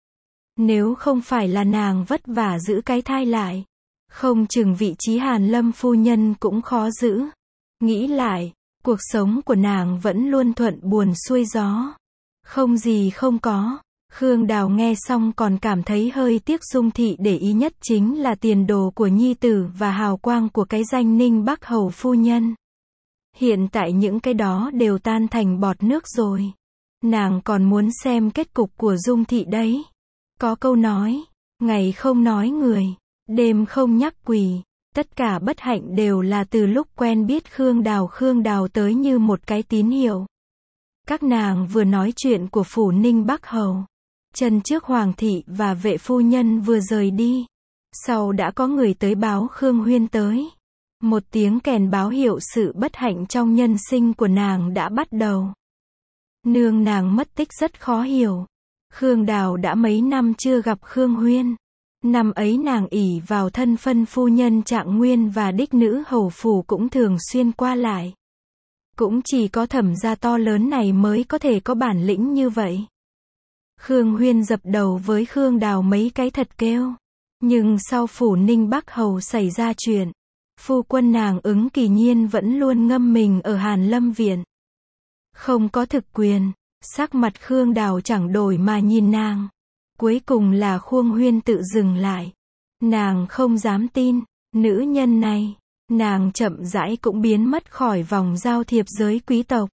Nếu không phải là nàng vất vả giữ cái thai lại, không chừng vị trí Hàn Lâm phu nhân cũng khó giữ. Nghĩ lại, cuộc sống của nàng vẫn luôn thuận buồm xuôi gió. Không gì không có. Khương Đào nghe xong còn cảm thấy hơi tiếc Dung Thị để ý nhất chính là tiền đồ của nhi tử và hào quang của cái danh Ninh Bắc Hầu phu nhân. Hiện tại những cái đó đều tan thành bọt nước rồi. Nàng còn muốn xem kết cục của Dung Thị đấy. Có câu nói, ngày không nói người, đêm không nhắc quỷ. Tất cả bất hạnh đều là từ lúc quen biết Khương Đào Khương Đào tới như một cái tín hiệu. Các nàng vừa nói chuyện của phủ Ninh Bắc Hầu. Chân trước Hoàng thị và vệ phu nhân vừa rời đi. Sau đã có người tới báo Khương Huyên tới. Một tiếng kèn báo hiệu sự bất hạnh trong nhân sinh của nàng đã bắt đầu. Nương nàng mất tích rất khó hiểu. Khương Đào đã mấy năm chưa gặp Khương Huyên. Năm ấy nàng ỷ vào thân phân phu nhân Trạng Nguyên và đích nữ hầu phủ cũng thường xuyên qua lại. Cũng chỉ có Thẩm gia to lớn này mới có thể có bản lĩnh như vậy. Khương Huyên dập đầu với Khương Đào mấy cái thật kêu. Nhưng sau phủ Ninh Bắc Hầu xảy ra chuyện, phu quân nàng Ứng Kỳ Nhiên vẫn luôn ngâm mình ở Hàn Lâm viện. Không có thực quyền, sắc mặt Khương Đào chẳng đổi mà nhìn nàng. Cuối cùng là Khuông Huyên tự dừng lại. Nàng không dám tin, nữ nhân này, nàng chậm rãi cũng biến mất khỏi vòng giao thiệp giới quý tộc.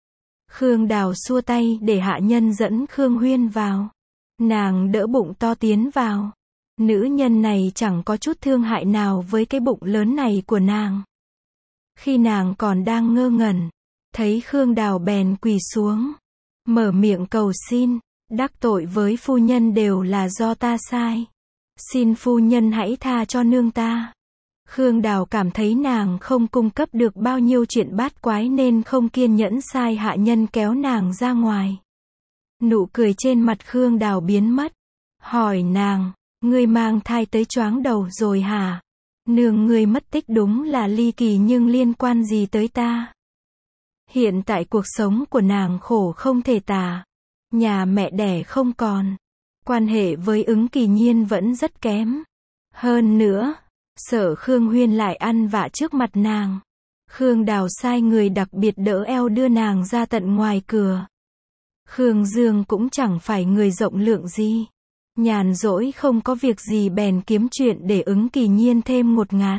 Khương Đào xua tay để hạ nhân dẫn Khương Huyên vào. Nàng đỡ bụng to tiến vào. Nữ nhân này chẳng có chút thương hại nào với cái bụng lớn này của nàng. Khi nàng còn đang ngơ ngẩn, thấy Khương Đào bèn quỳ xuống, mở miệng cầu xin, đắc tội với phu nhân đều là do ta sai. Xin phu nhân hãy tha cho nương ta. Khương Đào cảm thấy nàng không cung cấp được bao nhiêu chuyện bát quái nên không kiên nhẫn sai hạ nhân kéo nàng ra ngoài. Nụ cười trên mặt Khương Đào biến mất. Hỏi nàng, ngươi mang thai tới choáng đầu rồi hả? Nương ngươi mất tích đúng là ly kỳ nhưng liên quan gì tới ta? Hiện tại cuộc sống của nàng khổ không thể tả. Nhà mẹ đẻ không còn. Quan hệ với Ứng Kỳ Nhiên vẫn rất kém. Hơn nữa, sợ Khương Huyên lại ăn vạ trước mặt nàng. Khương Đào sai người đặc biệt đỡ eo đưa nàng ra tận ngoài cửa. Khương Dương cũng chẳng phải người rộng lượng gì. Nhàn rỗi không có việc gì bèn kiếm chuyện để Ứng Kỳ Nhiên thêm ngột ngạt.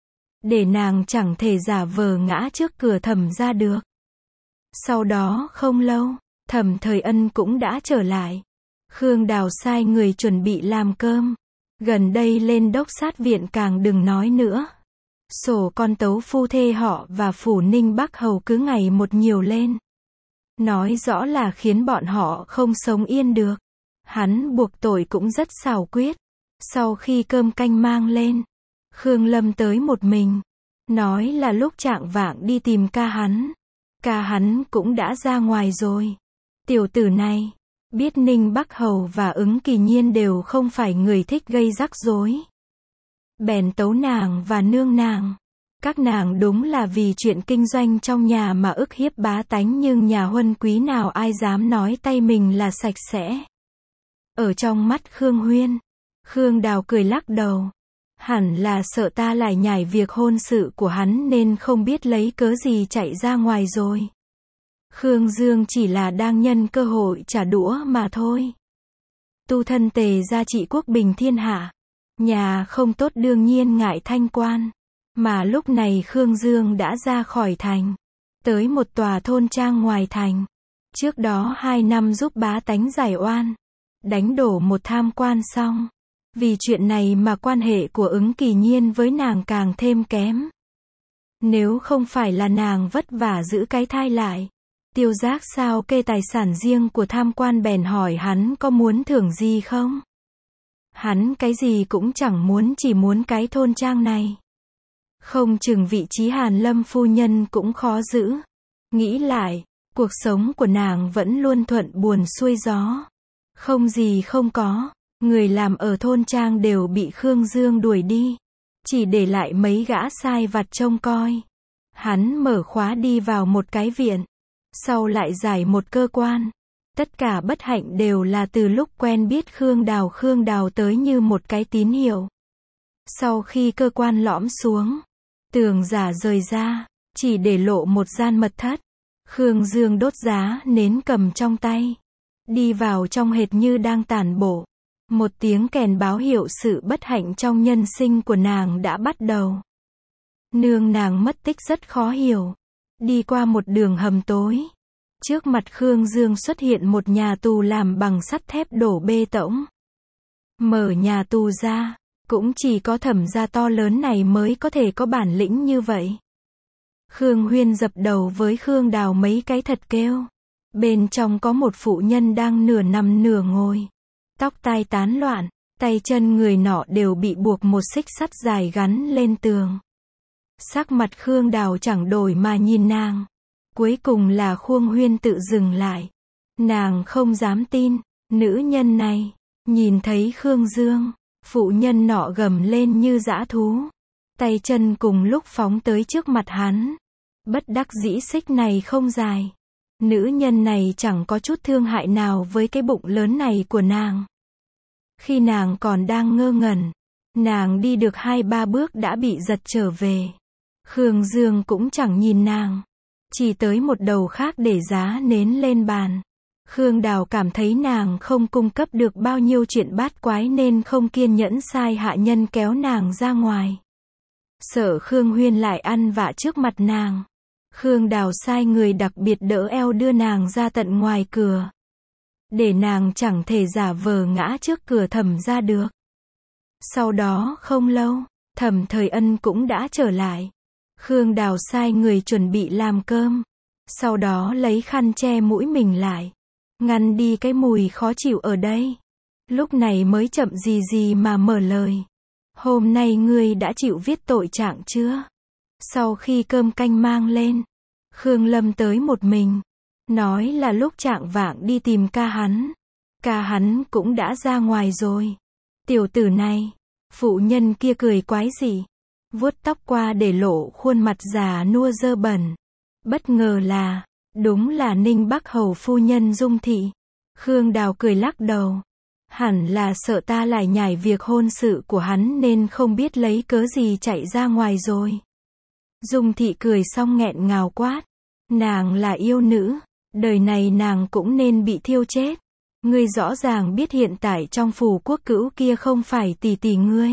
Để nàng chẳng thể giả vờ ngã trước cửa Thẩm ra được. Sau đó không lâu, Thẩm Thời Ân cũng đã trở lại. Khương Đào sai người chuẩn bị làm cơm. Gần đây lên đốc sát viện càng đừng nói nữa. Sổ con tấu phu thê họ và phủ Ninh Bắc Hầu cứ ngày một nhiều lên. Nói rõ là khiến bọn họ không sống yên được. Hắn buộc tội cũng rất xảo quyết. Sau khi cơm canh mang lên, Khương Lâm tới một mình. Nói là lúc trạng vạng đi tìm ca hắn. Ca hắn cũng đã ra ngoài rồi. Tiểu tử này, biết Ninh Bắc Hầu và Ứng Kỳ Nhiên đều không phải người thích gây rắc rối. Bèn tấu nàng và nương nàng. Các nàng đúng là vì chuyện kinh doanh trong nhà mà ức hiếp bá tánh nhưng nhà huân quý nào ai dám nói tay mình là sạch sẽ. Ở trong mắt Khương Huyên, Khương Đào cười lắc đầu. Hẳn là sợ ta lại nhảy việc hôn sự của hắn nên không biết lấy cớ gì chạy ra ngoài rồi. Khương Dương chỉ là đang nhân cơ hội trả đũa mà thôi. Tu thân tề gia trị quốc bình thiên hạ. Nhà không tốt đương nhiên ngại thanh quan. Mà lúc này Khương Dương đã ra khỏi thành. Tới một tòa thôn trang ngoài thành. Trước đó hai năm giúp bá tánh giải oan. Đánh đổ một tham quan xong. Vì chuyện này mà quan hệ của Ứng Kỳ Nhiên với nàng càng thêm kém. Nếu không phải là nàng vất vả giữ cái thai lại. Tiêu Giác sao kê tài sản riêng của tham quan bèn hỏi hắn có muốn thưởng gì không? Hắn cái gì cũng chẳng muốn, chỉ muốn cái thôn trang này. Không chừng vị trí Hàn Lâm phu nhân cũng khó giữ. Nghĩ lại, cuộc sống của nàng vẫn luôn thuận buồm xuôi gió. Không gì không có, người làm ở thôn trang đều bị Khương Dương đuổi đi. Chỉ để lại mấy gã sai vặt trông coi. Hắn mở khóa đi vào một cái viện. Sau lại giải một cơ quan. Tất cả bất hạnh đều là từ lúc quen biết Khương Đào Khương Đào tới như một cái tín hiệu. Sau khi cơ quan lõm xuống, tường giả rời ra, chỉ để lộ một gian mật thất. Khương Dương đốt giá nến cầm trong tay. Đi vào trong hệt như đang tản bộ. Một tiếng kèn báo hiệu sự bất hạnh trong nhân sinh của nàng đã bắt đầu. Nương nàng mất tích rất khó hiểu. Đi qua một đường hầm tối. Trước mặt Khương Dương xuất hiện một nhà tù làm bằng sắt thép đổ bê tỗng. Mở nhà tù ra, cũng chỉ có Thẩm gia to lớn này mới có thể có bản lĩnh như vậy. Khương Huyên dập đầu với Khương Đào mấy cái thật kêu. Bên trong có một phụ nhân đang nửa nằm nửa ngồi. Tóc tai tán loạn, tay chân người nọ đều bị buộc một xích sắt dài gắn lên tường. Sắc mặt Khương Đào chẳng đổi mà nhìn nàng. Cuối cùng là Khuông Huyên tự dừng lại. Nàng không dám tin, nữ nhân này, nhìn thấy Khương Dương, phụ nhân nọ gầm lên như dã thú. Tay chân cùng lúc phóng tới trước mặt hắn. Bất đắc dĩ xích này không dài. Nữ nhân này chẳng có chút thương hại nào với cái bụng lớn này của nàng. Khi nàng còn đang ngơ ngẩn, nàng đi được hai ba bước đã bị giật trở về. Khương Dương cũng chẳng nhìn nàng. chỉ tới một đầu khác để giá nến lên bàn. Khương Đào cảm thấy nàng không cung cấp được bao nhiêu chuyện bát quái nên không kiên nhẫn sai hạ nhân kéo nàng ra ngoài. Sợ Khương Huyên lại ăn vạ trước mặt nàng. Khương Đào sai người đặc biệt đỡ eo đưa nàng ra tận ngoài cửa. Để nàng chẳng thể giả vờ ngã trước cửa Thẩm ra được. Sau đó không lâu, Thẩm Thời Ân cũng đã trở lại. Khương Đào sai người chuẩn bị làm cơm. Sau đó lấy khăn che mũi mình lại. Ngăn đi cái mùi khó chịu ở đây. Lúc này mới chậm gì gì mà mở lời. Hôm nay ngươi đã chịu viết tội trạng chưa? Sau khi cơm canh mang lên, Khương Lâm tới một mình. Nói là lúc trạng vạng đi tìm ca hắn. Ca hắn cũng đã ra ngoài rồi. Tiểu tử này, phụ nhân kia cười quái dị. Vuốt tóc qua để lộ khuôn mặt già nua dơ bẩn. Bất ngờ là, đúng là Ninh Bắc Hầu phu nhân Dung Thị. Khương Đào cười lắc đầu. Hẳn là sợ ta lại nhảy việc hôn sự của hắn nên không biết lấy cớ gì chạy ra ngoài rồi. Dung Thị cười xong nghẹn ngào quát. Nàng là yêu nữ, đời này nàng cũng nên bị thiêu chết. Ngươi rõ ràng biết hiện tại trong phủ quốc cữu kia không phải tỷ tỷ ngươi.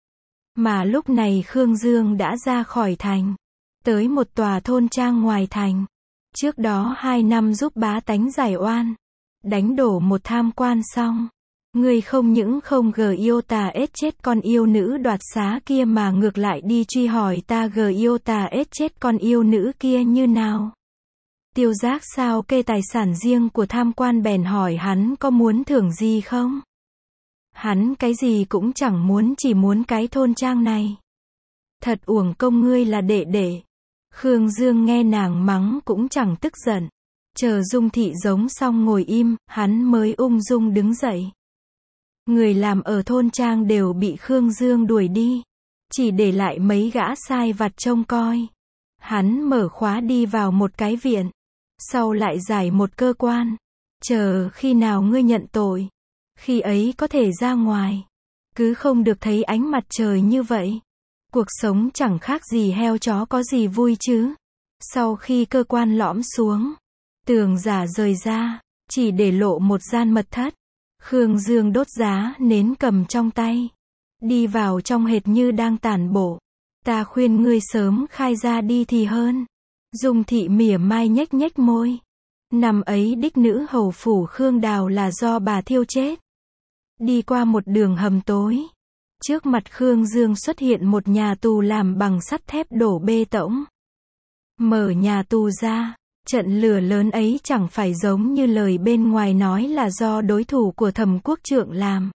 Mà lúc này Khương Dương đã ra khỏi thành. Tới một tòa thôn trang ngoài thành. Trước đó hai năm giúp bá tánh giải oan. Đánh đổ một tham quan xong. Ngươi không những không gờ yêu tà ết chết con yêu nữ đoạt xá kia mà ngược lại đi truy hỏi ta gờ yêu tà ết chết con yêu nữ kia như nào. Tiêu Giác sao kê tài sản riêng của tham quan bèn hỏi hắn có muốn thưởng gì không? Hắn cái gì cũng chẳng muốn, chỉ muốn cái thôn trang này. Thật uổng công ngươi là đệ đệ. Khương Dương nghe nàng mắng cũng chẳng tức giận. Chờ Dung Thị giống xong ngồi im, hắn mới ung dung đứng dậy. Người làm ở thôn trang đều bị Khương Dương đuổi đi. Chỉ để lại mấy gã sai vặt trông coi. Hắn mở khóa đi vào một cái viện. Sau lại giải một cơ quan. Chờ khi nào ngươi nhận tội. Khi ấy có thể ra ngoài. Cứ không được thấy ánh mặt trời như vậy. Cuộc sống chẳng khác gì heo chó có gì vui chứ. Sau khi cơ quan lõm xuống. Tường giả rời ra. Chỉ để lộ một gian mật thất. Khương Dương đốt giá nến cầm trong tay. Đi vào trong hệt như đang tản bộ. Ta khuyên ngươi sớm khai ra đi thì hơn. Dung Thị mỉa mai nhếch nhếch môi. Năm ấy đích nữ hầu phủ Khương Đào là do bà thiêu chết. Đi qua một đường hầm tối. Trước mặt Khương Dương xuất hiện một nhà tù làm bằng sắt thép đổ bê tỗng. Mở nhà tù ra. Trận lửa lớn ấy chẳng phải giống như lời bên ngoài nói là do đối thủ của Thẩm Quốc Trượng làm.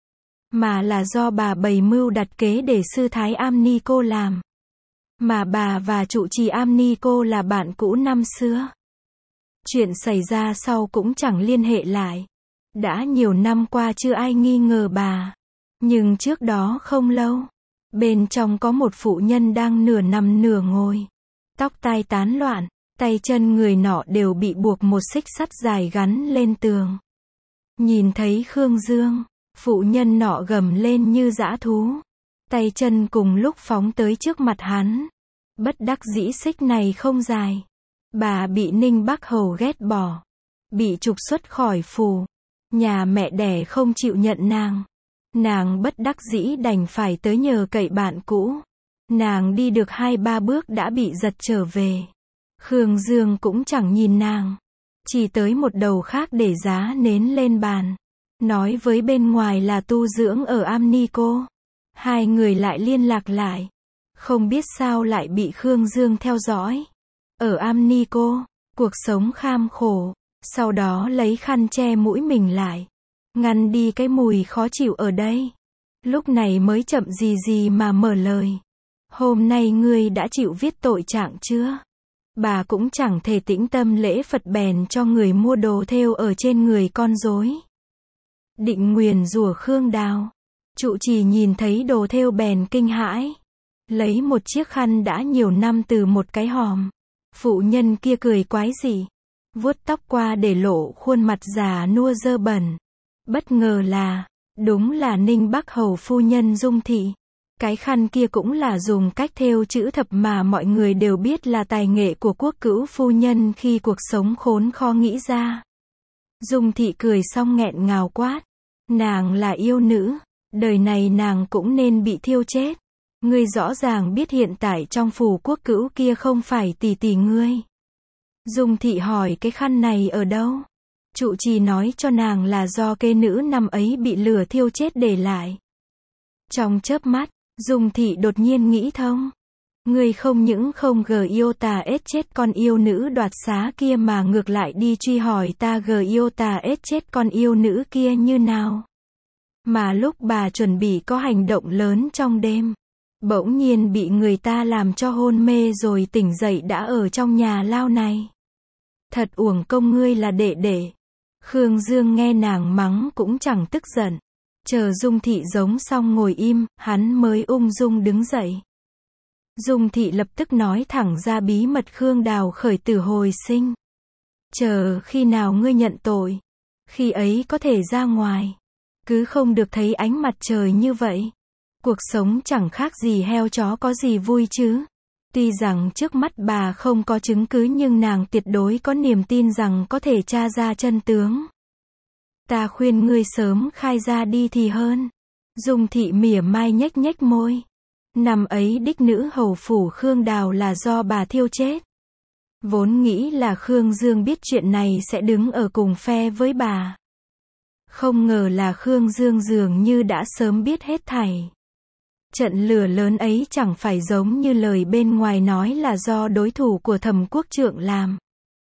Mà là do bà bày mưu đặt kế để sư thái Am Ni Cô làm. Mà bà và trụ trì Am Ni Cô là bạn cũ năm xưa. Chuyện xảy ra sau cũng chẳng liên hệ lại. Đã nhiều năm qua chưa ai nghi ngờ bà. Nhưng trước đó không lâu. Bên trong có một phụ nhân đang nửa nằm nửa ngồi. Tóc tai tán loạn. Tay chân người nọ đều bị buộc một xích sắt dài gắn lên tường. Nhìn thấy Khương Dương, phụ nhân nọ gầm lên như dã thú. Tay chân cùng lúc phóng tới trước mặt hắn. Bất đắc dĩ xích này không dài. Bà bị Ninh Bắc Hầu ghét bỏ. Bị trục xuất khỏi phủ. Nhà mẹ đẻ không chịu nhận nàng. Nàng bất đắc dĩ đành phải tới nhờ cậy bạn cũ. Nàng đi được hai ba bước đã bị giật trở về. Khương Dương cũng chẳng nhìn nàng. Chỉ tới một đầu khác để giá nến lên bàn. Nói với bên ngoài là tu dưỡng ở Am Ni Cô. Hai người lại liên lạc lại. Không biết sao lại bị Khương Dương theo dõi. Ở Am Ni Cô, cuộc sống kham khổ. Sau đó lấy khăn che mũi mình lại. Ngăn đi cái mùi khó chịu ở đây. Lúc này mới chậm gì gì mà mở lời. Hôm nay ngươi đã chịu viết tội trạng chưa? Bà cũng chẳng thể tĩnh tâm lễ Phật bèn cho người mua đồ thêu ở trên người con rối. Định nguyền rủa Khương Đào. Trụ trì nhìn thấy đồ thêu bèn kinh hãi. Lấy một chiếc khăn đã nhiều năm từ một cái hòm. Phụ nhân kia cười quái dị. Vuốt tóc qua để lộ khuôn mặt già nua dơ bẩn. Bất ngờ là, đúng là Ninh Bắc Hầu phu nhân Dung Thị. Cái khăn kia cũng là dùng cách thêu chữ thập mà mọi người đều biết là tài nghệ của Quốc cữu phu nhân khi cuộc sống khốn khó nghĩ ra. Dung Thị cười xong nghẹn ngào quát. Nàng là yêu nữ. Đời này nàng cũng nên bị thiêu chết. Ngươi rõ ràng biết hiện tại trong phủ Quốc cữu kia không phải tỷ tỷ ngươi. Dung Thị hỏi cái khăn này ở đâu? Trụ trì nói cho nàng là do kê nữ năm ấy bị lửa thiêu chết để lại. Trong chớp mắt, Dung Thị đột nhiên nghĩ thông. Ngươi không những không gờ yêu tà ết chết con yêu nữ đoạt xá kia mà ngược lại đi truy hỏi ta gờ yêu tà ết chết con yêu nữ kia như nào. Mà lúc bà chuẩn bị có hành động lớn trong đêm, bỗng nhiên bị người ta làm cho hôn mê rồi tỉnh dậy đã ở trong nhà lao này. Thật uổng công ngươi là đệ đệ. Khương Dương nghe nàng mắng cũng chẳng tức giận. Chờ Dung Thị giống xong ngồi im, hắn mới ung dung đứng dậy. Dung Thị lập tức nói thẳng ra bí mật Khương Đào khởi tử hồi sinh. Chờ khi nào ngươi nhận tội, khi ấy có thể ra ngoài. Cứ không được thấy ánh mặt trời như vậy. Cuộc sống chẳng khác gì heo chó có gì vui chứ. Tuy rằng trước mắt bà không có chứng cứ nhưng nàng tuyệt đối có niềm tin rằng có thể tra ra chân tướng. Ta khuyên ngươi sớm khai ra đi thì hơn. Dung Thị mỉa mai nhếch nhếch môi. Năm ấy đích nữ hầu phủ Khương Đào là do bà thiêu chết. Vốn nghĩ là Khương Dương biết chuyện này sẽ đứng ở cùng phe với bà. Không ngờ là Khương Dương dường như đã sớm biết hết thảy. Trận lửa lớn ấy chẳng phải giống như lời bên ngoài nói là do đối thủ của Thẩm Quốc Trượng làm,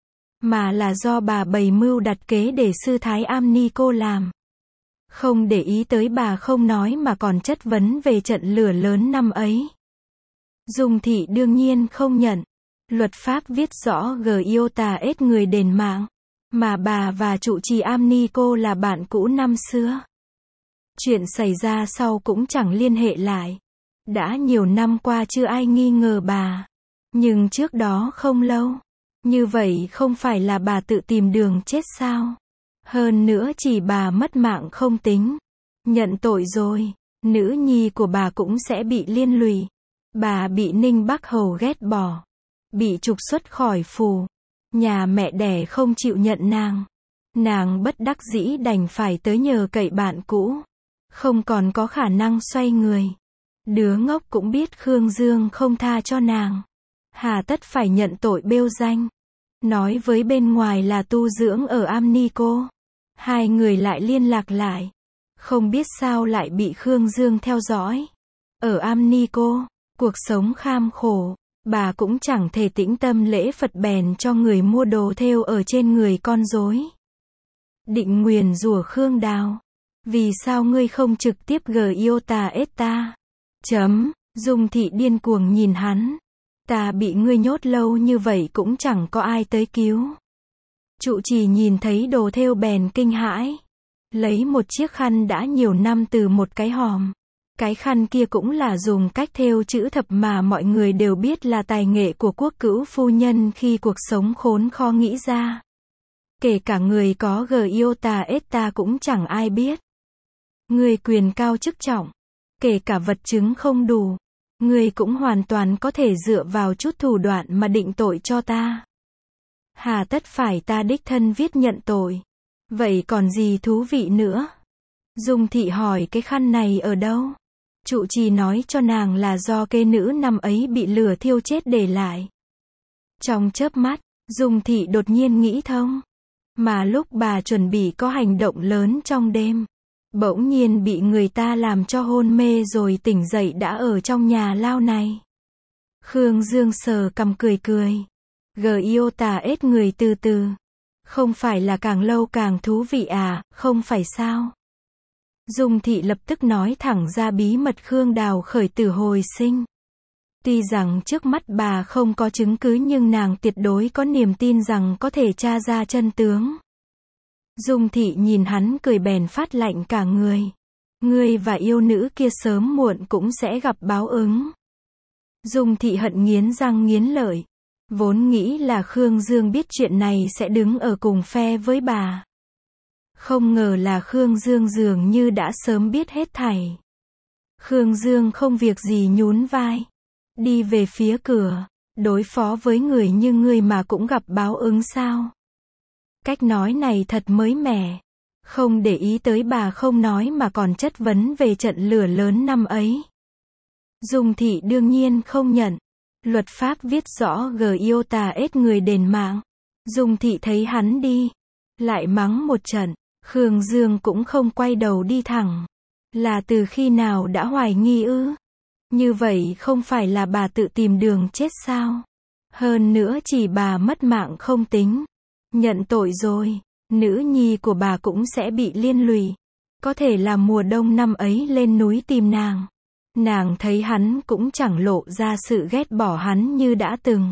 mà là do bà bày mưu đặt kế để sư thái Am Ni Cô làm. Không để ý tới bà không nói mà còn chất vấn về trận lửa lớn năm ấy. Dung Thị đương nhiên không nhận. Luật pháp viết rõ gờ yêu tà ết người đền mạng. Mà bà và trụ trì Am Ni Cô là bạn cũ năm xưa. Chuyện xảy ra sau cũng chẳng liên hệ lại. Đã nhiều năm qua chưa ai nghi ngờ bà. Nhưng trước đó không lâu. Như vậy không phải là bà tự tìm đường chết sao? Hơn nữa chỉ bà mất mạng không tính. Nhận tội rồi, nữ nhi của bà cũng sẽ bị liên lụy. Bà bị Ninh Bắc Hầu ghét bỏ. Bị trục xuất khỏi phủ. Nhà mẹ đẻ không chịu nhận nàng. Nàng bất đắc dĩ đành phải tới nhờ cậy bạn cũ. Không còn có khả năng xoay người. Đứa ngốc cũng biết Khương Dương không tha cho nàng. Hà tất phải nhận tội bêu danh. Nói với bên ngoài là tu dưỡng ở Am Ni Cô. Hai người lại liên lạc lại. Không biết sao lại bị Khương Dương theo dõi. Ở Am Ni Cô, cuộc sống kham khổ. Bà cũng chẳng thể tĩnh tâm lễ Phật bèn cho người mua đồ thêu ở trên người con rối. Định nguyền rủa Khương Đào. Vì sao ngươi không trực tiếp gờ yêu tà ết ta? Chấm, Dung Thị điên cuồng nhìn hắn. Ta bị ngươi nhốt lâu như vậy cũng chẳng có ai tới cứu. Trụ trì nhìn thấy đồ thêu bèn kinh hãi. Lấy một chiếc khăn đã nhiều năm từ một cái hòm. Cái khăn kia cũng là dùng cách thêu chữ thập mà mọi người đều biết là tài nghệ của Quốc cữu phu nhân khi cuộc sống khốn khó nghĩ ra. Kể cả người có gờ yêu tà ết ta cũng chẳng ai biết. Người quyền cao chức trọng. Kể cả vật chứng không đủ. Người cũng hoàn toàn có thể dựa vào chút thủ đoạn mà định tội cho ta. Hà tất phải ta đích thân viết nhận tội. Vậy còn gì thú vị nữa? Dung Thị hỏi cái khăn này ở đâu? Trụ trì nói cho nàng là do kê nữ năm ấy bị lửa thiêu chết để lại. Trong chớp mắt, Dung Thị đột nhiên nghĩ thông. Mà lúc bà chuẩn bị có hành động lớn trong đêm, bỗng nhiên bị người ta làm cho hôn mê rồi tỉnh dậy đã ở trong nhà lao này. Khương Dương sờ cằm cười cười. Gờ yêu tà ết người từ từ. Không phải là càng lâu càng thú vị à, không phải sao? Dung Thị lập tức nói thẳng ra bí mật Khương Đào khởi tử hồi sinh. Tuy rằng trước mắt bà không có chứng cứ nhưng nàng tuyệt đối có niềm tin rằng có thể tra ra chân tướng. Dung Thị nhìn hắn cười bèn phát lạnh cả người. Ngươi và yêu nữ kia sớm muộn cũng sẽ gặp báo ứng. Dung Thị hận nghiến răng nghiến lợi. Vốn nghĩ là Khương Dương biết chuyện này sẽ đứng ở cùng phe với bà. Không ngờ là Khương Dương dường như đã sớm biết hết thảy. Khương Dương không việc gì nhún vai. Đi về phía cửa. Đối phó với người như ngươi mà cũng gặp báo ứng sao? Cách nói này thật mới mẻ. Không để ý tới bà không nói mà còn chất vấn về trận lửa lớn năm ấy. Dung Thị đương nhiên không nhận. Luật pháp viết rõ g yêu tà ết người đền mạng. Dung Thị thấy hắn đi. Lại mắng một trận. Khương Dương cũng không quay đầu đi thẳng. Là từ khi nào đã hoài nghi ư? Như vậy không phải là bà tự tìm đường chết sao? Hơn nữa chỉ bà mất mạng không tính. Nhận tội rồi. Nữ nhi của bà cũng sẽ bị liên lụy. Có thể là mùa đông năm ấy lên núi tìm nàng. Nàng thấy hắn cũng chẳng lộ ra sự ghét bỏ hắn như đã từng.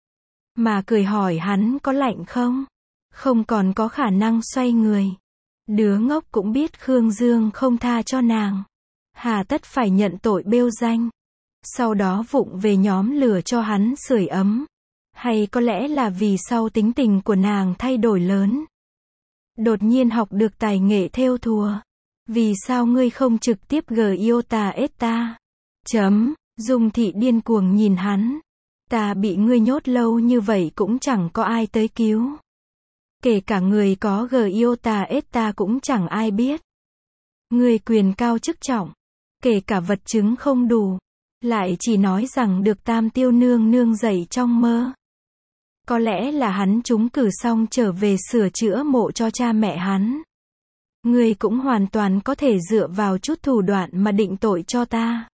Mà cười hỏi hắn có lạnh không? Không còn có khả năng xoay người. Đứa ngốc cũng biết Khương Dương không tha cho nàng. Hà tất phải nhận tội bêu danh. Sau đó vụng về nhóm lửa cho hắn sưởi ấm. Hay có lẽ là vì sau tính tình của nàng thay đổi lớn. Đột nhiên học được tài nghệ thêu thùa. Vì sao ngươi không trực tiếp g yêu tà ết ta? Chấm. Dung Thị điên cuồng nhìn hắn. Ta bị ngươi nhốt lâu như vậy cũng chẳng có ai tới cứu. Kể cả người có g yêu tà ết ta cũng chẳng ai biết. Ngươi quyền cao chức trọng. Kể cả vật chứng không đủ. Lại chỉ nói rằng được Tam Tiêu nương nương dạy trong mơ. Có lẽ là hắn trúng cử xong trở về sửa chữa mộ cho cha mẹ hắn. Ngươi cũng hoàn toàn có thể dựa vào chút thủ đoạn mà định tội cho ta.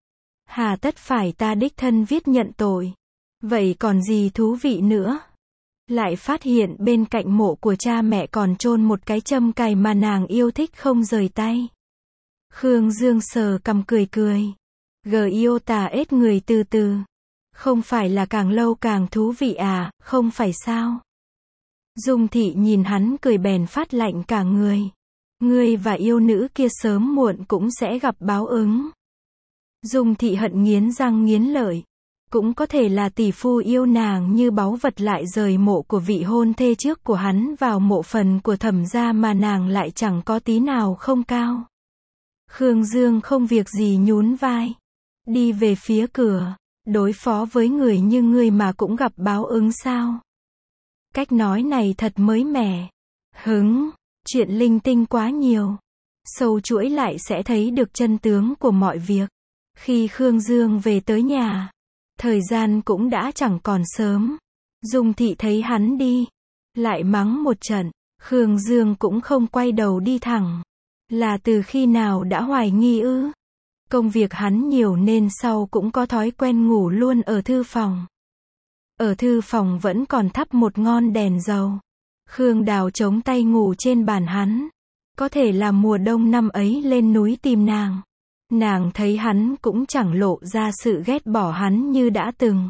Hà tất phải ta đích thân viết nhận tội. Vậy còn gì thú vị nữa? Lại phát hiện bên cạnh mộ của cha mẹ còn chôn một cái châm cài mà nàng yêu thích không rời tay. Khương Dương sờ cằm cười cười. G yêu tà ết người từ từ. Không phải là càng lâu càng thú vị à, không phải sao? Dung Thị nhìn hắn cười bèn phát lạnh cả người. Ngươi và yêu nữ kia sớm muộn cũng sẽ gặp báo ứng. Dung Thị hận nghiến răng nghiến lợi. Cũng có thể là tỷ phu yêu nàng như báu vật lại rời mộ của vị hôn thê trước của hắn vào mộ phần của Thẩm gia mà nàng lại chẳng có tí nào không cao. Khương Dương không việc gì nhún vai. Đi về phía cửa. Đối phó với người như ngươi mà cũng gặp báo ứng sao? Cách nói này thật mới mẻ. Hứng. Chuyện linh tinh quá nhiều. Sâu chuỗi lại sẽ thấy được chân tướng của mọi việc. Khi Khương Dương về tới nhà. Thời gian cũng đã chẳng còn sớm. Dung Thị thấy hắn đi. Lại mắng một trận. Khương Dương cũng không quay đầu đi thẳng. Là từ khi nào đã hoài nghi ư? Công việc hắn nhiều nên sau cũng có thói quen ngủ luôn ở thư phòng. Ở thư phòng vẫn còn thắp một ngọn đèn dầu. Khương Đào chống tay ngủ trên bàn hắn. Có thể là mùa đông năm ấy lên núi tìm nàng. Nàng thấy hắn cũng chẳng lộ ra sự ghét bỏ hắn như đã từng.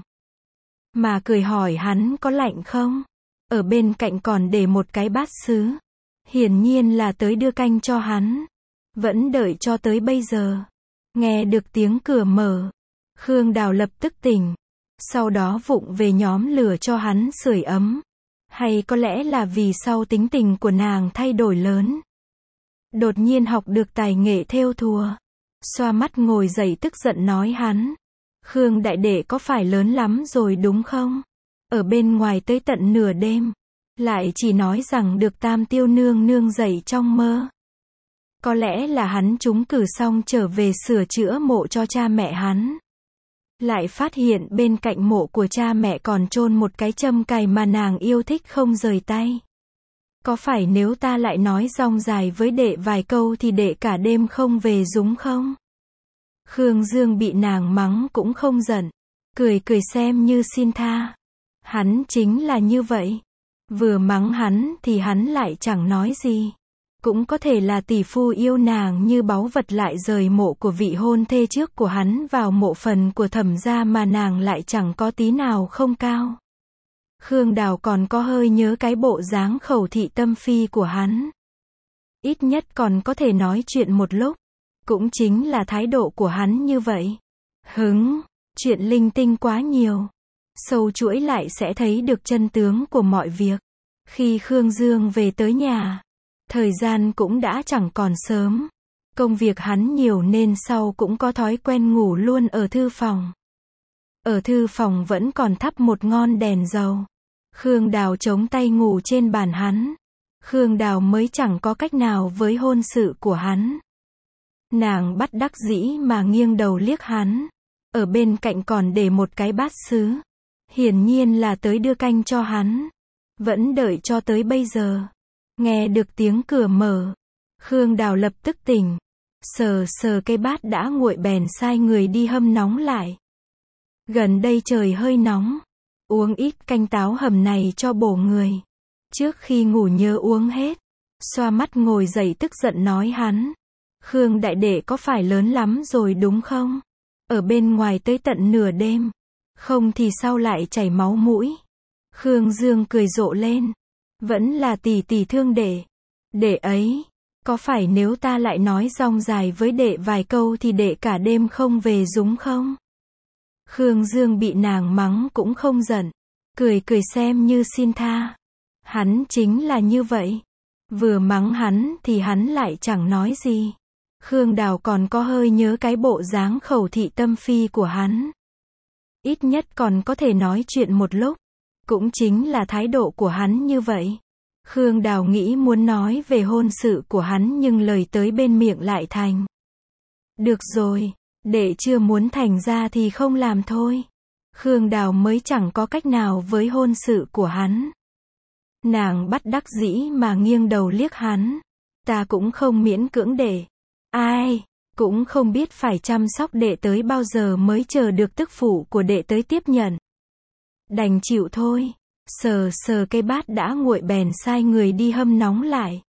Mà cười hỏi hắn có lạnh không? Ở bên cạnh còn để một cái bát sứ. Hiển nhiên là tới đưa canh cho hắn. Vẫn đợi cho tới bây giờ. Nghe được tiếng cửa mở. Khương Đào lập tức tỉnh. Sau đó vụng về nhóm lửa cho hắn sưởi ấm. Hay có lẽ là vì sau tính tình của nàng thay đổi lớn. Đột nhiên học được tài nghệ thêu thùa. Xoa mắt ngồi dậy tức giận nói hắn. Khương đại đệ có phải lớn lắm rồi đúng không? Ở bên ngoài tới tận nửa đêm. Lại chỉ nói rằng được Tam Tiêu nương nương dạy trong mơ. Có lẽ là hắn trúng cử xong trở về sửa chữa mộ cho cha mẹ hắn. Lại phát hiện bên cạnh mộ của cha mẹ còn chôn một cái châm cài mà nàng yêu thích không rời tay. Có phải nếu ta lại nói rong dài với đệ vài câu thì đệ cả đêm không về đúng không? Khương Dương bị nàng mắng cũng không giận. Cười cười xem như xin tha. Hắn chính là như vậy. Vừa mắng hắn thì hắn lại chẳng nói gì. Cũng có thể là tỷ phu yêu nàng như báu vật lại rời mộ của vị hôn thê trước của hắn vào mộ phần của Thẩm gia mà nàng lại chẳng có tí nào không cao. Khương Đào còn có hơi nhớ cái bộ dáng khẩu thị tâm phi của hắn. Ít nhất còn có thể nói chuyện một lúc. Cũng chính là thái độ của hắn như vậy. Hứng. Chuyện linh tinh quá nhiều. Sâu chuỗi lại sẽ thấy được chân tướng của mọi việc. Khi Khương Dương về tới nhà. Thời gian cũng đã chẳng còn sớm. Công việc hắn nhiều nên sau cũng có thói quen ngủ luôn ở thư phòng. Ở thư phòng vẫn còn thắp một ngọn đèn dầu. Khương Đào chống tay ngủ trên bàn hắn. Khương Đào mới chẳng có cách nào với hôn sự của hắn. Nàng bất đắc dĩ mà nghiêng đầu liếc hắn. Ở bên cạnh còn để một cái bát sứ. Hiển nhiên là tới đưa canh cho hắn. Vẫn đợi cho tới bây giờ. Nghe được tiếng cửa mở. Khương Đào lập tức tỉnh. Sờ sờ cái bát đã nguội bèn sai người đi hâm nóng lại. Gần đây trời hơi nóng. Uống ít canh táo hầm này cho bổ người. Trước khi ngủ nhớ uống hết. Xoa mắt ngồi dậy tức giận nói hắn. Khương đại đệ có phải lớn lắm rồi đúng không? Ở bên ngoài tới tận nửa đêm. Không thì sao lại chảy máu mũi? Khương Dương cười rộ lên. Vẫn là tỷ tỷ thương đệ. Đệ ấy. Có phải nếu ta lại nói rong dài với đệ vài câu thì đệ cả đêm không về đúng không? Khương Dương bị nàng mắng cũng không giận. Cười cười xem như xin tha. Hắn chính là như vậy. Vừa mắng hắn thì hắn lại chẳng nói gì. Khương Đào còn có hơi nhớ cái bộ dáng khẩu thị tâm phi của hắn. Ít nhất còn có thể nói chuyện một lúc. Cũng chính là thái độ của hắn như vậy. Khương Đào nghĩ muốn nói về hôn sự của hắn nhưng lời tới bên miệng lại thành. Được rồi, đệ chưa muốn thành ra thì không làm thôi. Khương Đào mới chẳng có cách nào với hôn sự của hắn. Nàng bất đắc dĩ mà nghiêng đầu liếc hắn. Ta cũng không miễn cưỡng đệ. Ai, cũng không biết phải chăm sóc đệ tới bao giờ mới chờ được tức phụ của đệ tới tiếp nhận. Đành chịu thôi. Sờ sờ cây bát đã nguội bèn sai người đi hâm nóng lại.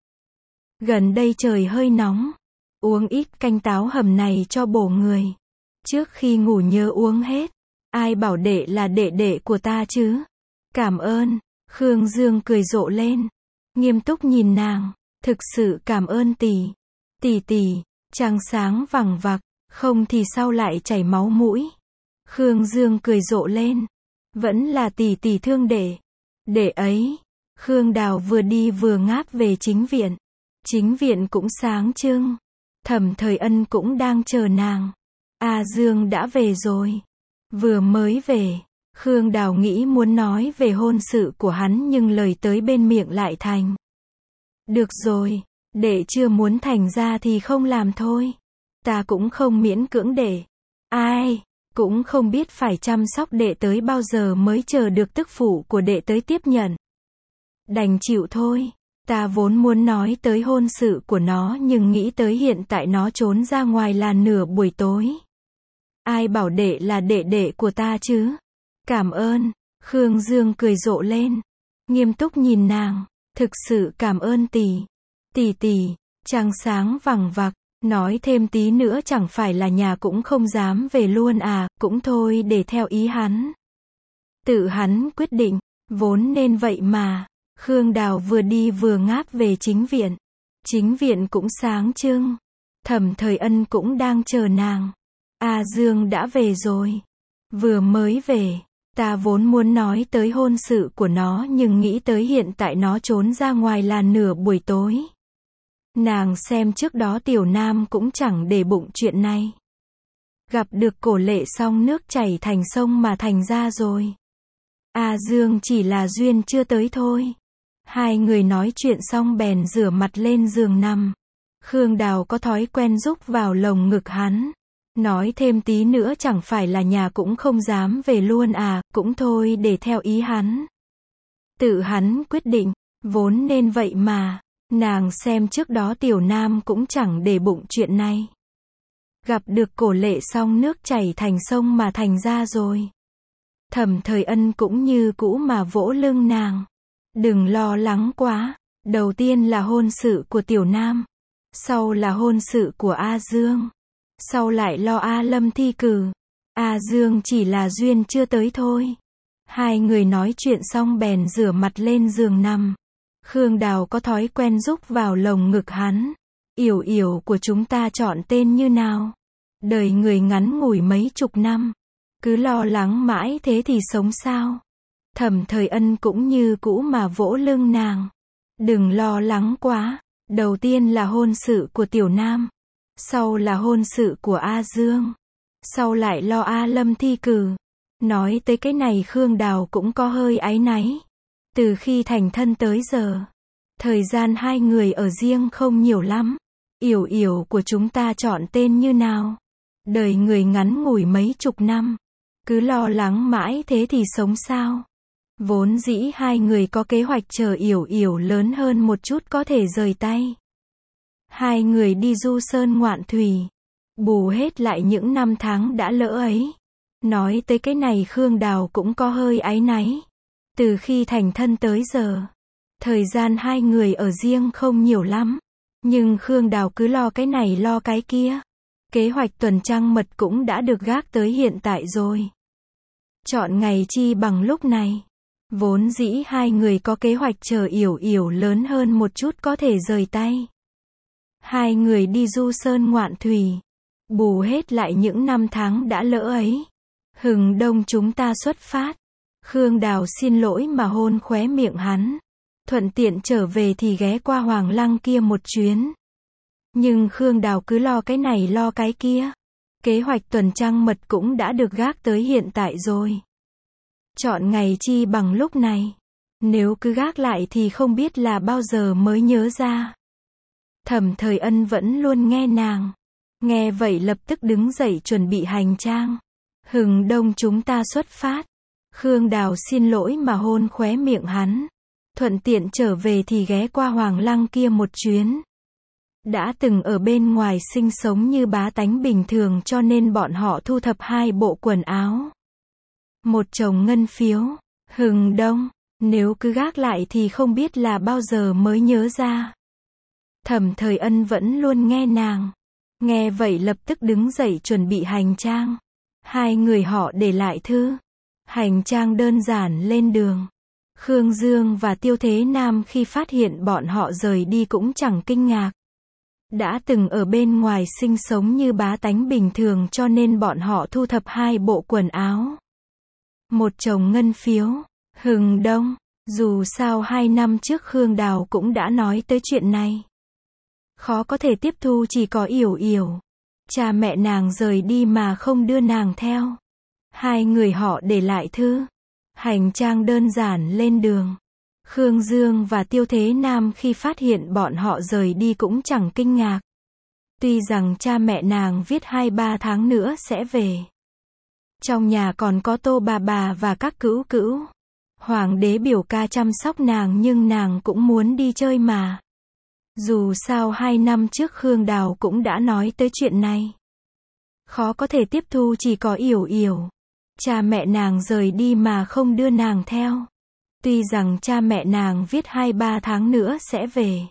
Gần đây trời hơi nóng. Uống ít canh táo hầm này cho bổ người. Trước khi ngủ nhớ uống hết. Ai bảo đệ là đệ đệ của ta chứ? Cảm ơn. Khương Dương cười rộ lên. Nghiêm túc nhìn nàng. Thực sự cảm ơn tỷ. Tỷ tỷ. Trăng sáng vằng vặc. Không thì sao lại chảy máu mũi? Khương Dương cười rộ lên. Vẫn là tỷ tỷ thương đệ. Đệ ấy. Khương Đào vừa đi vừa ngáp về chính viện. Chính viện cũng sáng trưng. Thẩm Thời Ân cũng đang chờ nàng. A Dương đã về rồi. Vừa mới về. Khương Đào nghĩ muốn nói về hôn sự của hắn nhưng lời tới bên miệng lại thành. Được rồi. Đệ chưa muốn thành ra thì không làm thôi. Ta cũng không miễn cưỡng đệ. Ai. Cũng không biết phải chăm sóc đệ tới bao giờ mới chờ được tức phụ của đệ tới tiếp nhận. Đành chịu thôi. Ta vốn muốn nói tới hôn sự của nó nhưng nghĩ tới hiện tại nó trốn ra ngoài là nửa buổi tối. Ai bảo đệ là đệ đệ của ta chứ? Cảm ơn. Khương Dương cười rộ lên. Nghiêm túc nhìn nàng. Thực sự cảm ơn tỷ. Tỷ tỷ. Trăng sáng vằng vặc. Nói thêm tí nữa chẳng phải là nhà cũng không dám về luôn à, cũng thôi để theo ý hắn. Tự hắn quyết định, vốn nên vậy mà. Khương Đào vừa đi vừa ngáp về chính viện. Chính viện cũng sáng trưng. Thẩm Thời Ân cũng đang chờ nàng. A Dương đã về rồi. Vừa mới về. Ta vốn muốn nói tới hôn sự của nó nhưng nghĩ tới hiện tại nó trốn ra ngoài là nửa buổi tối. Nàng xem trước đó Tiểu Nam cũng chẳng để bụng chuyện này. Gặp được Cổ Lệ xong nước chảy thành sông mà thành ra rồi. A Dương chỉ là duyên chưa tới thôi. Hai người nói chuyện xong bèn rửa mặt lên giường nằm. Khương Đào có thói quen rúc vào lồng ngực hắn. Nói thêm tí nữa chẳng phải là nhà cũng không dám về luôn à, cũng thôi để theo ý hắn. Tự hắn quyết định, vốn nên vậy mà. Nàng xem trước đó Tiểu Nam cũng chẳng để bụng chuyện này. Gặp được Cổ Lệ xong nước chảy thành sông mà thành ra rồi. Thẩm Thời Ân cũng như cũ mà vỗ lưng nàng. Đừng lo lắng quá. Đầu tiên là hôn sự của Tiểu Nam. Sau là hôn sự của A Dương. Sau lại lo A Lâm thi cử. A Dương chỉ là duyên chưa tới thôi. Hai người nói chuyện xong bèn rửa mặt lên giường nằm. Khương Đào có thói quen rúc vào lồng ngực hắn. Yểu yểu của chúng ta chọn tên như nào? Đời người ngắn ngủi mấy chục năm. Cứ lo lắng mãi thế thì sống sao? Thẩm Thời Ân cũng như cũ mà vỗ lưng nàng. Đừng lo lắng quá. Đầu tiên là hôn sự của Tiểu Nam. Sau là hôn sự của A Dương. Sau lại lo A Lâm thi cử. Nói tới cái này Khương Đào cũng có hơi áy náy. Từ khi thành thân tới giờ, thời gian hai người ở riêng không nhiều lắm. Yểu yểu của chúng ta chọn tên như nào? Đời người ngắn ngủi mấy chục năm. Cứ lo lắng mãi thế thì sống sao? Vốn dĩ hai người có kế hoạch chờ Yểu Yểu lớn hơn một chút có thể rời tay. Hai người đi du sơn ngoạn thủy. Bù hết lại những năm tháng đã lỡ ấy. Nói tới cái này Khương Đào cũng có hơi áy náy. Từ khi thành thân tới giờ, thời gian hai người ở riêng không nhiều lắm. Nhưng Khương Đào cứ lo cái này lo cái kia. Kế hoạch tuần trăng mật cũng đã được gác tới hiện tại rồi. Chọn ngày chi bằng lúc này. Vốn dĩ hai người có kế hoạch chờ Yểu Yểu lớn hơn một chút có thể rời tay. Hai người đi du sơn ngoạn thủy. Bù hết lại những năm tháng đã lỡ ấy. Hừng đông chúng ta xuất phát. Khương Đào xin lỗi mà hôn khóe miệng hắn. Thuận tiện trở về thì ghé qua Hoàng Lăng kia một chuyến. Nhưng Khương Đào cứ lo cái này lo cái kia. Kế hoạch tuần trăng mật cũng đã được gác tới hiện tại rồi. Chọn ngày chi bằng lúc này. Nếu cứ gác lại thì không biết là bao giờ mới nhớ ra. Thẩm Thời Ân vẫn luôn nghe nàng. Nghe vậy lập tức đứng dậy chuẩn bị hành trang. Hừng đông chúng ta xuất phát. Khương Đào xin lỗi mà hôn khóe miệng hắn. Thuận tiện trở về thì ghé qua Hoàng Lăng kia một chuyến. Đã từng ở bên ngoài sinh sống như bá tánh bình thường cho nên bọn họ thu thập hai bộ quần áo. Một chồng ngân phiếu. Hừng đông. Nếu cứ gác lại thì không biết là bao giờ mới nhớ ra. Thẩm Thời Ân vẫn luôn nghe nàng. Nghe vậy lập tức đứng dậy chuẩn bị hành trang. Hai người họ để lại thư. Hành trang đơn giản lên đường. Khương Dương và Tiêu Thế Nam khi phát hiện bọn họ rời đi cũng chẳng kinh ngạc. Đã từng ở bên ngoài sinh sống như bá tánh bình thường cho nên bọn họ thu thập hai bộ quần áo. Một chồng ngân phiếu. Hừng đông. Dù sao hai năm trước Khương Đào cũng đã nói tới chuyện này. Khó có thể tiếp thu chỉ có Yểu Yểu. Cha mẹ nàng rời đi mà không đưa nàng theo. Hai người họ để lại thư. Hành trang đơn giản lên đường. Khương Dương và Tiêu Thế Nam khi phát hiện bọn họ rời đi cũng chẳng kinh ngạc. Tuy rằng cha mẹ nàng viết hai ba tháng nữa sẽ về. Trong nhà còn có Tô bà bà và các cữu cữu. Hoàng đế biểu ca chăm sóc nàng nhưng nàng cũng muốn đi chơi mà. Dù sao hai năm trước Khương Đào cũng đã nói tới chuyện này. Khó có thể tiếp thu chỉ có Yểu Yểu. Cha mẹ nàng rời đi mà không đưa nàng theo. Tuy rằng cha mẹ nàng viết hai ba tháng nữa sẽ về.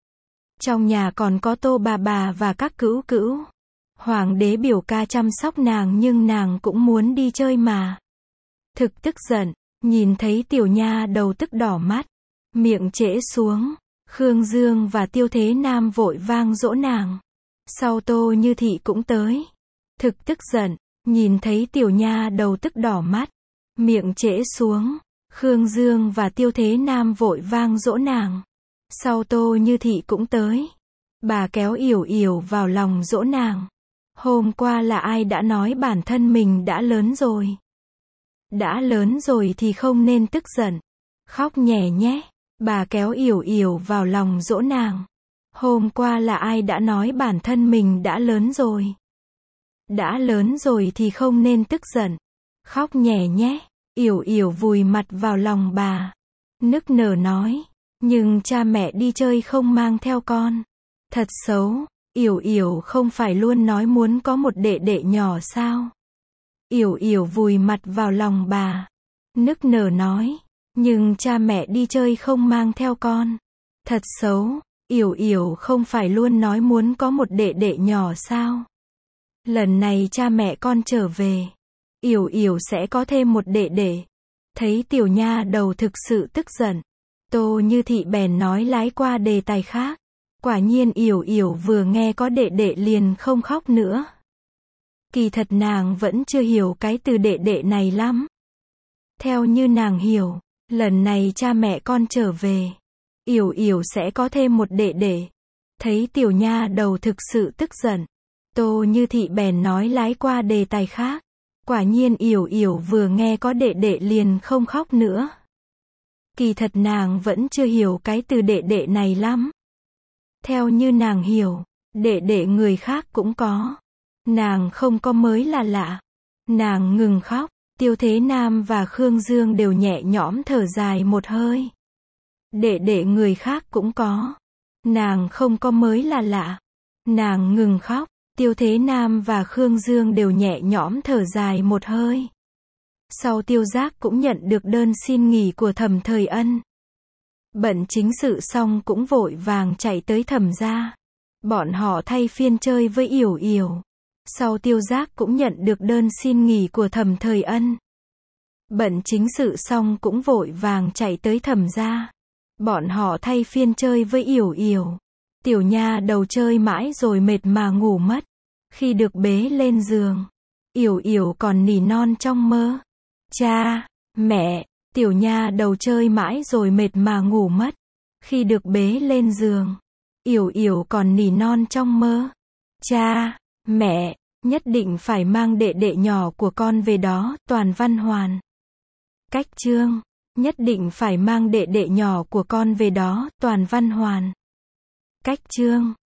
Trong nhà còn có Tô bà bà và các cữu cữu. Hoàng đế biểu ca chăm sóc nàng nhưng nàng cũng muốn đi chơi mà. Thực tức giận, nhìn thấy tiểu nha đầu tức đỏ mắt. Miệng trễ xuống. Khương Dương và Tiêu Thế Nam vội vang dỗ nàng. Sau Tô Như Thị cũng tới. Thực tức giận, nhìn thấy tiểu nha đầu tức đỏ mắt. Miệng trễ xuống. Khương Dương và Tiêu Thế Nam vội vang dỗ nàng. Sau Tô Như Thị cũng tới. Bà kéo Yểu Yểu vào lòng dỗ nàng. Hôm qua là ai đã nói bản thân mình đã lớn rồi. Đã lớn rồi thì không nên tức giận. Khóc nhè nhé. Bà kéo Yểu Yểu vào lòng dỗ nàng. Hôm qua là ai đã nói bản thân mình đã lớn rồi. Đã lớn rồi thì không nên tức giận. Khóc nhè nhé. Yểu Yểu vùi mặt vào lòng bà. Nức nở nói. Nhưng cha mẹ đi chơi không mang theo con. Thật xấu. Yểu Yểu không phải luôn nói muốn có một đệ đệ nhỏ sao? Yểu Yểu vùi mặt vào lòng bà. Nức nở nói. Nhưng cha mẹ đi chơi không mang theo con. Thật xấu. Yểu Yểu không phải luôn nói muốn có một đệ đệ nhỏ sao? Lần này cha mẹ con trở về. Yểu Yểu sẽ có thêm một đệ đệ. Thấy tiểu nha đầu thực sự tức giận. Tô Như Thị bèn nói lái qua đề tài khác. Quả nhiên Yểu Yểu vừa nghe có đệ đệ liền không khóc nữa. Kỳ thật nàng vẫn chưa hiểu cái từ đệ đệ này lắm. Theo như nàng hiểu, lần này cha mẹ con trở về, Yểu Yểu sẽ có thêm một đệ đệ. Thấy tiểu nha đầu thực sự tức giận, Tô Như Thị bèn nói lái qua đề tài khác. Quả nhiên Yểu Yểu vừa nghe có đệ đệ liền không khóc nữa. Kỳ thật nàng vẫn chưa hiểu cái từ đệ đệ này lắm. Theo như nàng hiểu, đệ đệ người khác cũng có. Nàng không có mới là lạ. Nàng ngừng khóc, Tiêu Thế Nam và Khương Dương đều nhẹ nhõm thở dài một hơi. Đệ đệ người khác cũng có. Nàng không có mới là lạ. Nàng ngừng khóc, Tiêu Thế Nam và Khương Dương đều nhẹ nhõm thở dài một hơi. Sau Tiêu Giác cũng nhận được đơn xin nghỉ của Thẩm Thời Ân. Bận chính sự xong cũng vội vàng chạy tới Thẩm gia. Bọn họ thay phiên chơi với Yểu Yểu. Sau Tiêu Giác cũng nhận được đơn xin nghỉ của Thẩm Thời Ân. Bận chính sự xong cũng vội vàng chạy tới Thẩm gia. Bọn họ thay phiên chơi với Yểu Yểu. Tiểu nha đầu chơi mãi rồi mệt mà ngủ mất. Khi được bế lên giường, Yểu Yểu còn nỉ non trong mơ. Cha, mẹ, tiểu nha đầu chơi mãi rồi mệt mà ngủ mất. Khi được bế lên giường, Yểu Yểu còn nỉ non trong mơ. Cha, mẹ, nhất định phải mang đệ đệ nhỏ của con về đó, Toàn Văn Hoàn. Cách chương, nhất định phải mang đệ đệ nhỏ của con về đó, Toàn Văn Hoàn. Cách chương.